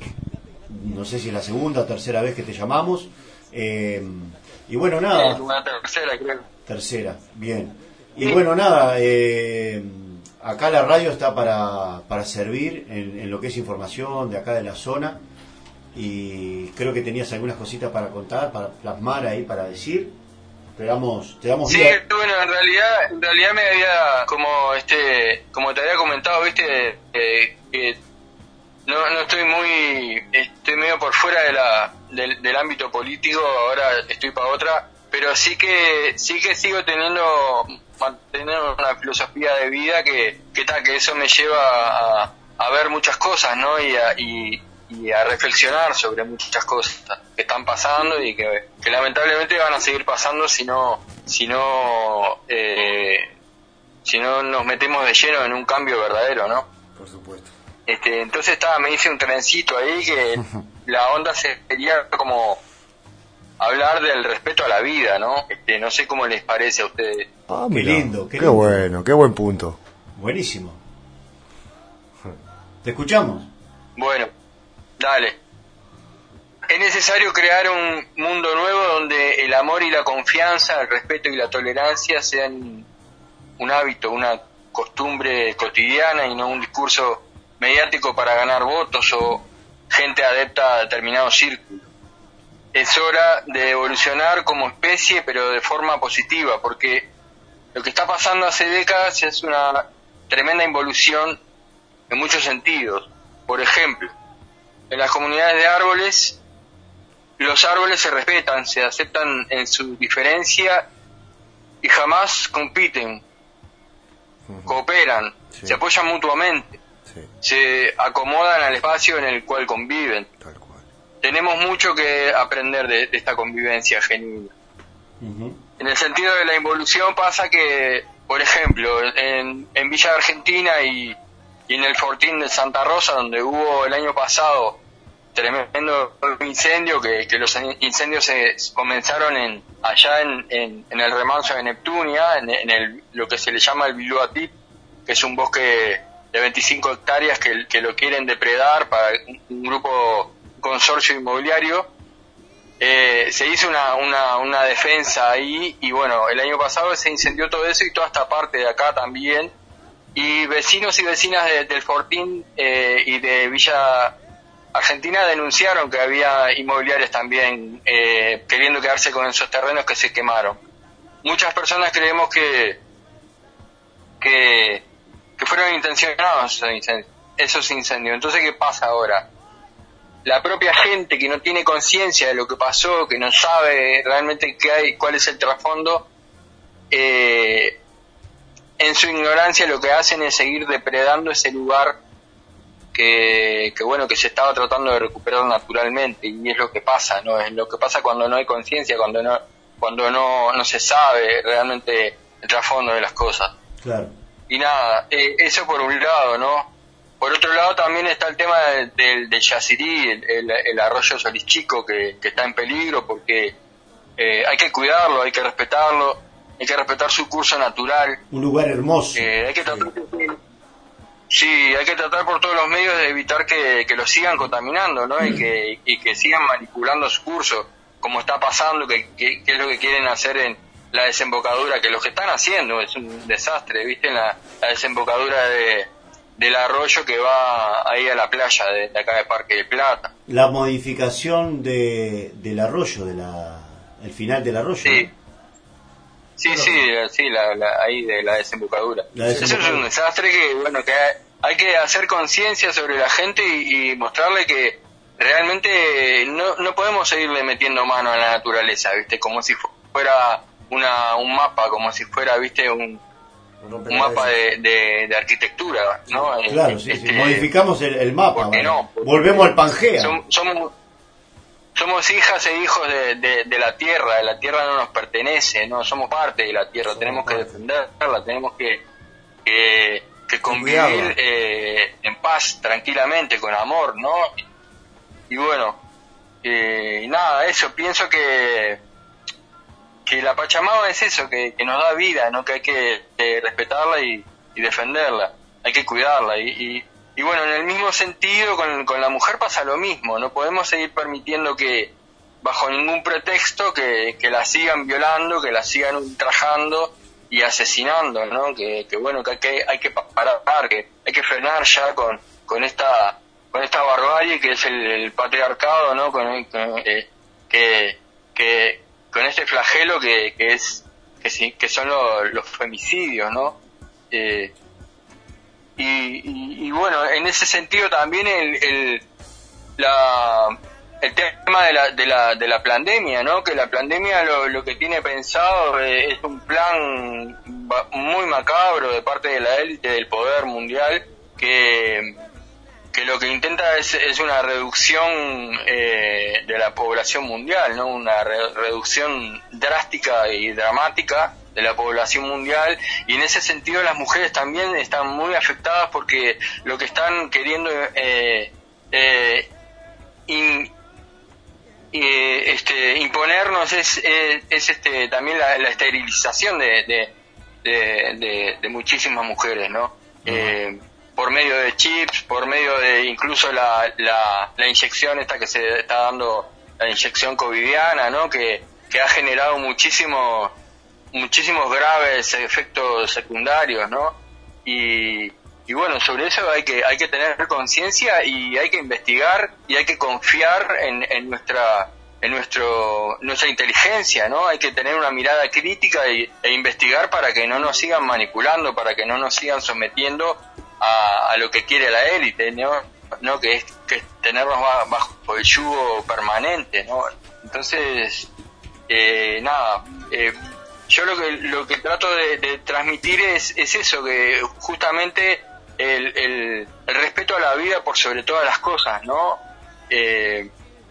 Speaker 1: No sé si es la segunda o tercera vez que te llamamos. Eh, y bueno, nada...
Speaker 13: Eh, una tercera, creo.
Speaker 1: Tercera, bien. Y bueno, nada, eh, acá la radio está para, para servir en, en lo que es información de acá de la zona, y creo que tenías algunas cositas para contar, para plasmar ahí, para decir. Te damos, te damos
Speaker 13: sí,
Speaker 1: vida.
Speaker 13: Bueno, en realidad, en realidad me había, como este, como te había comentado, viste, eh, que no, no estoy muy, estoy medio por fuera de la, del, del ámbito político, ahora estoy para otra, pero sí que, sí que sigo teniendo mantener una filosofía de vida que que tal que eso me lleva a, a ver muchas cosas, ¿no? Y a, y, y a reflexionar sobre muchas cosas que están pasando y que, que lamentablemente van a seguir pasando si no si no eh, si no nos metemos de lleno en un cambio verdadero, ¿no?
Speaker 2: Por supuesto.
Speaker 13: Este, entonces estaba, me hice un trencito ahí que la onda sería como hablar del respeto a la vida, ¿no? Este, no sé cómo les parece a ustedes.
Speaker 2: Ah,
Speaker 1: qué
Speaker 2: mira,
Speaker 1: lindo, qué,
Speaker 2: qué
Speaker 1: lindo.
Speaker 2: bueno, qué buen punto.
Speaker 1: Buenísimo. ¿Te escuchamos?
Speaker 13: Bueno, dale. Es necesario crear un mundo nuevo donde el amor y la confianza, el respeto y la tolerancia sean un hábito, una costumbre cotidiana y no un discurso mediático para ganar votos o gente adepta a determinados círculos. Es hora de evolucionar como especie, pero de forma positiva, porque lo que está pasando hace décadas es una tremenda involución en muchos sentidos. Por ejemplo, en las comunidades de árboles, los árboles se respetan, se aceptan en su diferencia y jamás compiten, uh-huh. cooperan, sí. se apoyan mutuamente, sí. se acomodan al espacio en el cual conviven. Tal cual. Tenemos mucho que aprender de, de esta convivencia genuina. Uh-huh. En el sentido de la involución pasa que, por ejemplo, en, en Villa Argentina y, y en el Fortín de Santa Rosa, donde hubo el año pasado tremendo incendio, que, que los incendios se comenzaron en allá en, en, en el remanso de Neptunia, en, en el, lo que se le llama el Biluatip, que es un bosque de veinticinco hectáreas que, que lo quieren depredar para un, un grupo, un consorcio inmobiliario. Eh, se hizo una, una, una defensa ahí y bueno, el año pasado se incendió todo eso y toda esta parte de acá también, y vecinos y vecinas de, del Fortín eh, y de Villa Argentina denunciaron que había inmobiliarios también eh, queriendo quedarse con esos terrenos que se quemaron. Muchas personas creemos que que, que fueron intencionados esos incendios, esos incendios. Entonces, ¿qué pasa ahora? La propia gente que no tiene conciencia de lo que pasó, que no sabe realmente qué hay, cuál es el trasfondo, eh, en su ignorancia lo que hacen es seguir depredando ese lugar que, que bueno, que se estaba tratando de recuperar naturalmente, y es lo que pasa, ¿no? Es lo que pasa cuando no hay conciencia, cuando no, cuando no, no se sabe realmente el trasfondo de las cosas.
Speaker 1: Claro.
Speaker 13: Y nada, eh, eso por un lado, ¿no? Por otro lado también está el tema del de, de Yacyrí, el, el, el arroyo Solís Chico, que, que está en peligro porque eh, hay que cuidarlo, hay que respetarlo, hay que respetar su curso natural.
Speaker 1: Un lugar hermoso.
Speaker 13: Eh, hay que tratar de, Sí, hay que tratar por todos los medios de evitar que, que lo sigan contaminando, ¿no? Y que, y que sigan manipulando su curso, como está pasando, que, que, que es lo que quieren hacer en la desembocadura, que lo que están haciendo es un desastre, ¿viste? En la, la desembocadura de, del arroyo que va ahí a la playa de, de acá de Parque de Plata.
Speaker 1: La modificación de, del arroyo, de la el final del arroyo.
Speaker 13: Sí.
Speaker 1: ¿No?
Speaker 13: Sí,
Speaker 1: Claro.
Speaker 13: sí, sí, la, la, ahí de la desembocadura.
Speaker 1: La desembocadura.
Speaker 13: Eso es un desastre que, bueno, que hay, hay que hacer conciencia sobre la gente y, y mostrarle que realmente no, no podemos seguirle metiendo mano a la naturaleza, ¿viste? Como si fuera una un mapa, como si fuera, ¿viste? Un, un mapa de, de, de arquitectura, ¿no?
Speaker 1: Claro, sí,
Speaker 13: Este,
Speaker 1: sí. Modificamos el, el mapa.
Speaker 13: ¿por qué
Speaker 1: ¿vale?
Speaker 13: no? Porque
Speaker 1: Volvemos al Pangea.
Speaker 13: som- somos somos hijas e hijos de, de, de la tierra. La tierra no nos pertenece, no somos parte de la tierra. Tenemos que defenderla, tenemos que que, que convivir eh, en paz, tranquilamente, con amor, ¿no? Y, y bueno, eh, nada, eso, pienso que que la Pachamama es eso, que, que nos da vida, ¿no? Que hay que eh, respetarla y, y defenderla, hay que cuidarla. Y, y, y bueno, en el mismo sentido, con, con la mujer pasa lo mismo, no podemos seguir permitiendo que, bajo ningún pretexto, que, que la sigan violando, que la sigan ultrajando y asesinando, ¿no? Que, que bueno, que hay que, hay que parar, que hay que frenar ya con, con esta con esta barbarie que es el, el patriarcado, ¿no? Con, con, eh, que, que con este flagelo que, que es que sí, que son los, los femicidios, ¿no? Eh, y, y, y bueno, en ese sentido también el, el la el tema de la de la de la pandemia, ¿no? Que la pandemia lo, lo que tiene pensado eh, es un plan ba- muy macabro de parte de la élite del poder mundial que que lo que intenta es, es una reducción eh, de la población mundial, ¿no? Una re- reducción drástica y dramática de la población mundial, y en ese sentido las mujeres también están muy afectadas porque lo que están queriendo eh, eh, in, eh, este, imponernos es, es, es este también la, la esterilización de, de, de, de, de muchísimas mujeres, ¿no? Eh, por medio de chips, por medio de incluso la, la, la inyección esta que se está dando, la inyección covidiana, ¿no? Que, que ha generado muchísimo, muchísimos graves efectos secundarios, ¿no? Y, y bueno, sobre eso hay que, hay que tener conciencia y hay que investigar y hay que confiar en, en nuestra, en nuestro, nuestra inteligencia, ¿no? Hay que tener una mirada crítica y, e investigar para que no nos sigan manipulando, para que no nos sigan sometiendo A, a lo que quiere la élite, ¿no? ¿no? Que es, que es tenernos bajo el yugo permanente, ¿no? Entonces, eh, nada, eh, yo lo que lo que trato de, de transmitir es, es eso, que justamente el, el, el respeto a la vida por sobre todas las cosas, ¿no? Eh,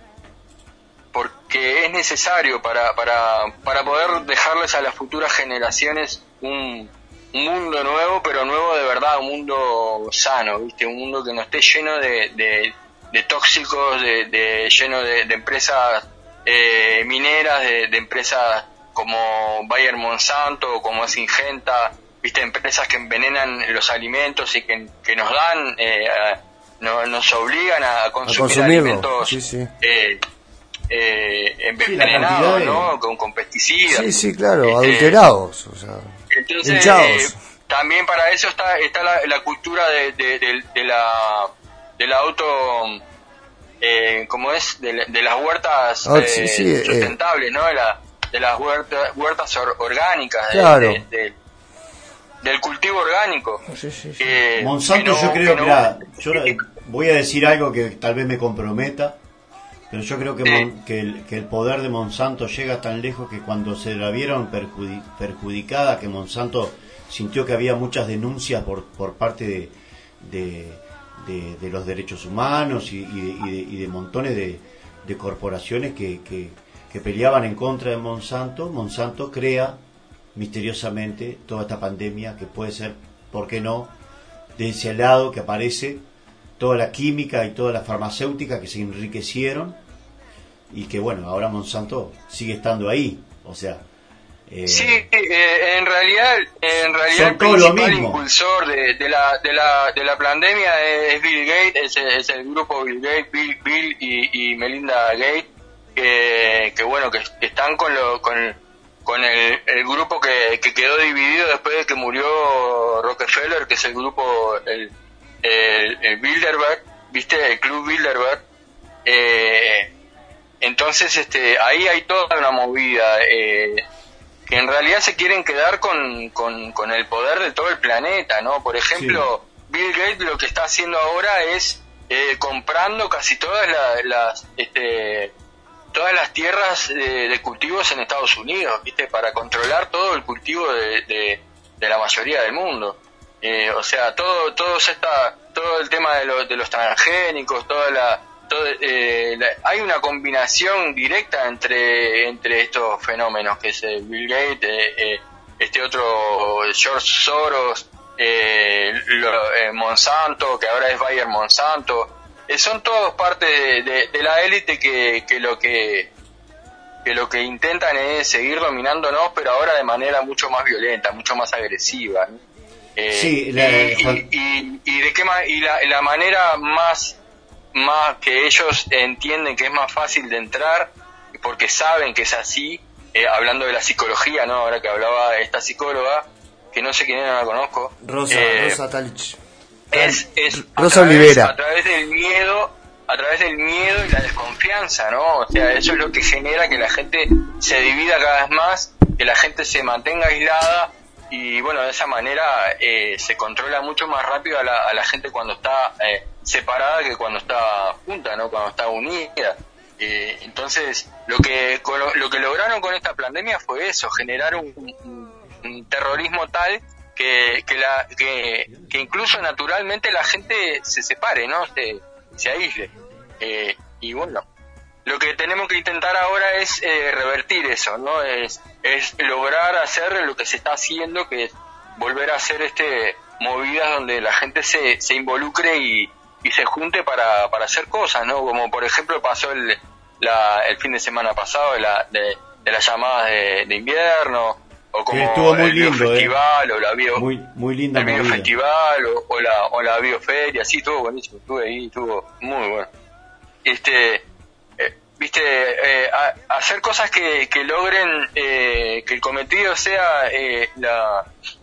Speaker 13: porque es necesario para, para, para poder dejarles a las futuras generaciones un un mundo nuevo, pero nuevo de verdad, un mundo sano, ¿viste? Un mundo que no esté lleno de, de, de tóxicos, de, de lleno de, de empresas eh, mineras, de, de empresas como Bayer Monsanto o como Syngenta, ¿viste? Empresas que envenenan los alimentos y que, que nos dan, eh, a, no, nos obligan a consumir
Speaker 2: a
Speaker 13: alimentos
Speaker 2: sí, sí.
Speaker 13: Eh, eh, envenenados,
Speaker 1: sí, de...
Speaker 13: ¿no? Con, con pesticidas.
Speaker 2: Sí, sí, claro,
Speaker 13: este,
Speaker 2: adulterados, o sea,
Speaker 13: entonces,
Speaker 2: hinchados.
Speaker 13: Eh, también para eso está está la, la cultura de, de, de, de la de la auto, eh, como es, de, de las huertas
Speaker 2: Ah,
Speaker 13: eh,
Speaker 2: sí, sí,
Speaker 13: sustentables, eh. ¿no? De, la, de las huertas, huertas or, orgánicas,
Speaker 2: claro.
Speaker 13: de, de, de, del cultivo orgánico.
Speaker 2: Sí, sí, sí.
Speaker 13: Que,
Speaker 1: Monsanto,
Speaker 13: que no,
Speaker 1: yo creo que,
Speaker 13: no,
Speaker 1: la, yo voy a decir algo que tal vez me comprometa, pero yo creo que,
Speaker 13: sí.
Speaker 1: Mon, que, el, que el poder de Monsanto llega tan lejos que cuando se la vieron perjudi, perjudicada, que Monsanto sintió que había muchas denuncias por, por parte de, de, de, de los derechos humanos y, y, de, y, de, y de montones de, de corporaciones que, que, que peleaban en contra de Monsanto. Monsanto crea misteriosamente toda esta pandemia que puede ser, ¿por qué no?, de ese lado que aparece toda la química y toda la farmacéutica que se enriquecieron y que bueno, ahora Monsanto sigue estando ahí, o sea, Eh,
Speaker 13: sí, eh, en realidad, en realidad
Speaker 1: son
Speaker 13: el
Speaker 1: todo lo
Speaker 13: principal
Speaker 1: mismo.
Speaker 13: impulsor de, de la de la de la pandemia es Bill Gates, es, es el grupo Bill Gates, Bill, Bill y, y Melinda Gates, que, que bueno, que, que están con lo con con el, el grupo que, que quedó dividido después de que murió Rockefeller, que es el grupo el el, el Bilderberg, viste, el Club Bilderberg. Eh, entonces, este, ahí hay toda una movida. Eh, que en realidad se quieren quedar con, con, con el poder de todo el planeta, ¿no? Por ejemplo, sí. Bill Gates lo que está haciendo ahora es eh, comprando casi todas la, las este, todas las tierras de, de cultivos en Estados Unidos, ¿viste? Para controlar todo el cultivo de, de, de la mayoría del mundo. Eh, o sea, todo todo esta, todo el tema de, lo, de los transgénicos, toda la Todo, eh, la, hay una combinación directa entre entre estos fenómenos, que es eh, Bill Gates, eh, eh, este otro George Soros, eh, lo, eh, Monsanto, que ahora es Bayer Monsanto, eh, son todos parte de, de, de la élite que, que lo que que lo que intentan es seguir dominándonos, pero ahora de manera mucho más violenta, mucho más agresiva, ¿no? Eh,
Speaker 1: sí, la,
Speaker 13: y, y, y, y de qué ma- y la, la manera más más que ellos entienden que es más fácil de entrar porque saben que es así, eh, hablando de la psicología, ¿no? Ahora que hablaba esta psicóloga, que no sé quién era, no la conozco,
Speaker 2: Rosa,
Speaker 13: eh,
Speaker 2: Rosa Talich.
Speaker 13: es, es
Speaker 2: Rosa
Speaker 13: a través,
Speaker 2: Olivera.
Speaker 13: a través del miedo, a través del miedo y la desconfianza, ¿no? O sea, eso es lo que genera que la gente se divida cada vez más, que la gente se mantenga aislada, y bueno, de esa manera eh, se controla mucho más rápido a la, a la gente cuando está eh, separada que cuando está junta, ¿no? Cuando está unida. Eh, entonces, lo que lo que lograron con esta pandemia fue eso, generar un, un, un terrorismo tal que que, la, que que incluso naturalmente la gente se separe, ¿no? Se, se aísle. Eh, y bueno, lo que tenemos que intentar ahora es eh, revertir eso, ¿no? Es, es lograr hacer lo que se está haciendo, que es volver a hacer este movidas donde la gente se, se involucre y, y se junte para, para hacer cosas, ¿no? Como por ejemplo pasó el, la, el fin de semana pasado de, la, de, de las llamadas de, de invierno, o como
Speaker 1: estuvo muy
Speaker 13: el
Speaker 1: lindo,
Speaker 13: biofestival,
Speaker 1: eh.
Speaker 13: o la bio,
Speaker 1: muy, muy linda
Speaker 13: el
Speaker 1: movida.
Speaker 13: biofestival, o, o la o la bioferia, sí, estuvo buenísimo, estuve ahí, estuvo muy bueno. Este, eh, viste, eh, a, hacer cosas que, que logren eh, que el cometido sea eh, la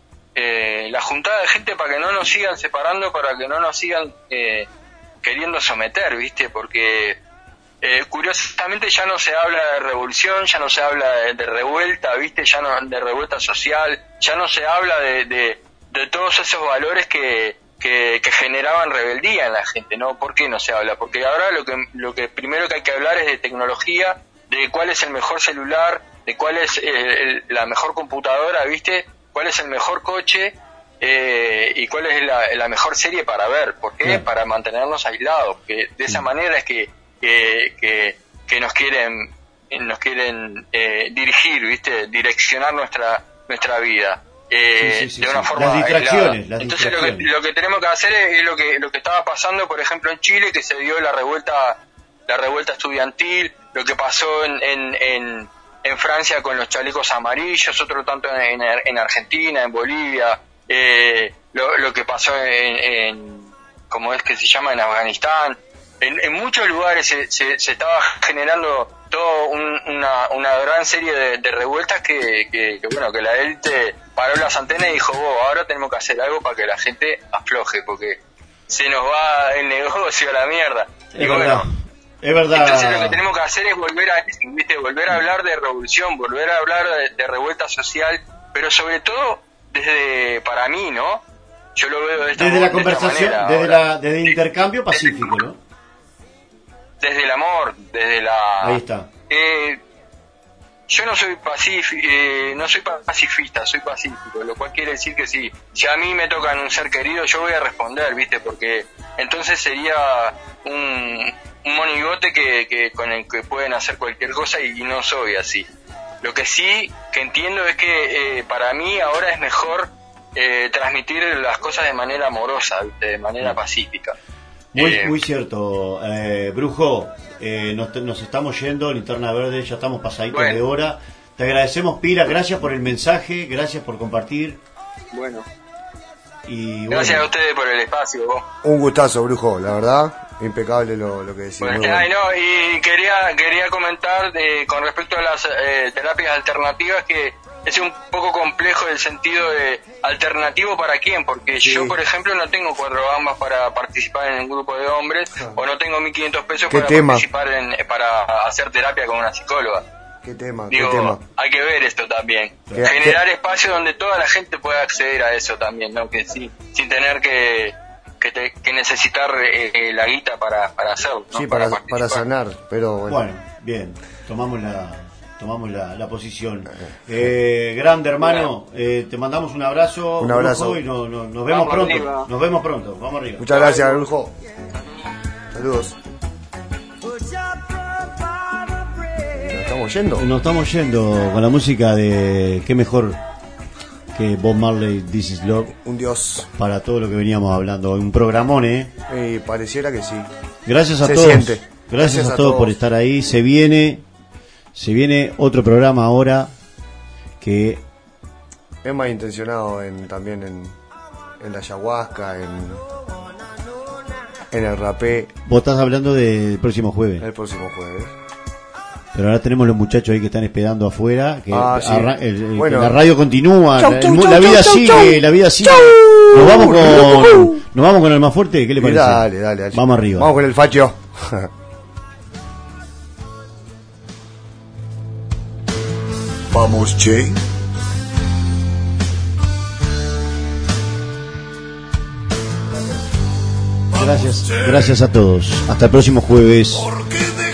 Speaker 13: eh, la juntada de gente para que no nos sigan separando, para que no nos sigan eh, queriendo someter, viste, porque eh, curiosamente ya no se habla de revolución, ya no se habla de, de revuelta, viste, ya no de revuelta social, ya no se habla de, de, de todos esos valores que Que, que generaban rebeldía en la gente, ¿no? ¿Por qué no se habla? Porque ahora lo que lo que primero que hay que hablar es de tecnología, de cuál es el mejor celular, de cuál es el, el, la mejor computadora, ¿viste? Cuál es el mejor coche eh, y cuál es la, la mejor serie para ver. ¿Por qué?
Speaker 1: Bien.
Speaker 13: Para mantenernos aislados. Que de esa manera es que que, que, que nos quieren nos quieren eh, dirigir, ¿viste? Direccionar nuestra nuestra vida. Eh,
Speaker 1: Sí, sí, sí,
Speaker 13: de una
Speaker 1: sí.
Speaker 13: forma
Speaker 1: Las distracciones,
Speaker 13: aislada.
Speaker 1: las
Speaker 13: Entonces lo que,
Speaker 1: distracciones.
Speaker 13: lo que tenemos que hacer es, es lo que lo que estaba pasando, por ejemplo, en Chile, que se dio la revuelta la revuelta estudiantil, lo que pasó en en, en, en Francia con los chalecos amarillos, otro tanto en, en Argentina, en Bolivia, eh, lo, lo que pasó en, en ¿cómo es que se llama? En Afganistán. En, en muchos lugares se, se, se estaba generando todo un, una, una gran serie de, de revueltas que, que, que bueno que la élite paró las antenas y dijo, vos, ahora tenemos que hacer algo para que la gente afloje, porque se nos va el negocio a la mierda.
Speaker 1: Es
Speaker 13: Y
Speaker 1: verdad,
Speaker 13: bueno,
Speaker 1: es verdad.
Speaker 13: entonces lo que tenemos que hacer es volver a, ¿viste? volver a hablar de revolución, volver a hablar de, de revuelta social, pero sobre todo desde, para mí, ¿no? Yo lo veo de esta,
Speaker 1: Desde la
Speaker 13: de esta
Speaker 1: conversación,
Speaker 13: manera
Speaker 1: desde,
Speaker 13: ahora.
Speaker 1: la, desde el intercambio pacífico, ¿no?
Speaker 13: Desde el amor, desde la...
Speaker 1: Ahí está.
Speaker 13: Eh, yo no soy pacífico, eh, no soy pacifista, soy pacífico, lo cual quiere decir que si, si a mí me tocan un ser querido, yo voy a responder, ¿viste? Porque entonces sería un, un monigote que, que con el que pueden hacer cualquier cosa, y, y no soy así. Lo que sí que entiendo es que eh, para mí ahora es mejor eh, transmitir las cosas de manera amorosa, ¿viste? De manera pacífica.
Speaker 1: Muy,
Speaker 13: Eh,
Speaker 1: muy cierto, eh, Brujo, eh, nos, nos estamos yendo, Linterna Verde, ya estamos pasaditos
Speaker 13: Bueno.
Speaker 1: de hora. Te agradecemos, Pila, gracias por el mensaje, gracias por compartir.
Speaker 13: Bueno.
Speaker 1: Y
Speaker 13: Gracias
Speaker 1: bueno.
Speaker 13: a ustedes por el espacio. Vos.
Speaker 2: Un gustazo, Brujo, la verdad. Impecable lo, lo que decís.
Speaker 13: Bueno,
Speaker 2: muy
Speaker 13: ay,
Speaker 2: bueno.
Speaker 13: no, y quería quería comentar de, con respecto a las eh, terapias alternativas que es un poco complejo el sentido de alternativo para quién, porque
Speaker 2: Sí.
Speaker 13: yo, por ejemplo, no tengo cuatro gambas para participar en un grupo de hombres o no tengo mil quinientos pesos
Speaker 2: ¿Qué
Speaker 13: para
Speaker 2: tema?
Speaker 13: participar en, para hacer terapia con una psicóloga.
Speaker 2: ¿Qué tema?
Speaker 13: Digo,
Speaker 2: ¿Qué tema?
Speaker 13: hay que ver esto también.
Speaker 2: ¿Qué-
Speaker 13: Generar espacio donde toda la gente pueda acceder a eso también, ¿no? Que sí, sin tener que que, te- que necesitar eh, eh, la guita para, para hacerlo, ¿no?
Speaker 2: Sí, para,
Speaker 13: participar.
Speaker 2: para sanar, pero bueno.
Speaker 1: Bueno, bien, tomamos la tomamos la, la posición. Eh, grande hermano, eh, te mandamos un abrazo,
Speaker 2: Un abrazo.
Speaker 1: Brujo, y no- no- nos vemos
Speaker 13: Vamos
Speaker 1: pronto.
Speaker 13: arriba.
Speaker 1: Nos vemos pronto, vamos arriba.
Speaker 2: Muchas gracias, Brujo. Saludos. Nos estamos yendo.
Speaker 1: Nos estamos yendo con la música de qué mejor que Bob Marley, This Is Love,
Speaker 2: Un dios.
Speaker 1: para todo lo que veníamos hablando. Un programón, ¿eh?
Speaker 2: Y pareciera que sí.
Speaker 1: Gracias a
Speaker 2: Se
Speaker 1: todos.
Speaker 2: siente.
Speaker 1: Gracias,
Speaker 2: Gracias
Speaker 1: a,
Speaker 2: a
Speaker 1: todos
Speaker 2: todos.
Speaker 1: por estar ahí. Se viene, se viene otro programa ahora que
Speaker 2: Es más intencionado en, también en, en la ayahuasca, en, en el rapé,
Speaker 1: vos estás hablando del próximo jueves.
Speaker 2: el próximo jueves.
Speaker 1: Pero ahora tenemos los muchachos ahí que están esperando afuera. Que
Speaker 2: Ah, sí.
Speaker 1: arra- el- el-
Speaker 2: Bueno.
Speaker 1: que la radio continúa.
Speaker 2: Chau,
Speaker 1: el
Speaker 2: chau,
Speaker 1: mu-
Speaker 2: chau,
Speaker 1: la vida
Speaker 2: chau,
Speaker 1: sigue,
Speaker 2: chau.
Speaker 1: la vida sigue.
Speaker 2: Chau.
Speaker 1: Nos vamos con, nos vamos con el más fuerte. ¿Qué le parece?
Speaker 2: Dale, dale, dale.
Speaker 1: Vamos arriba.
Speaker 2: Vamos con el facho.
Speaker 6: Vamos, che.
Speaker 1: Gracias, gracias a todos. Hasta el próximo jueves.
Speaker 6: Porque de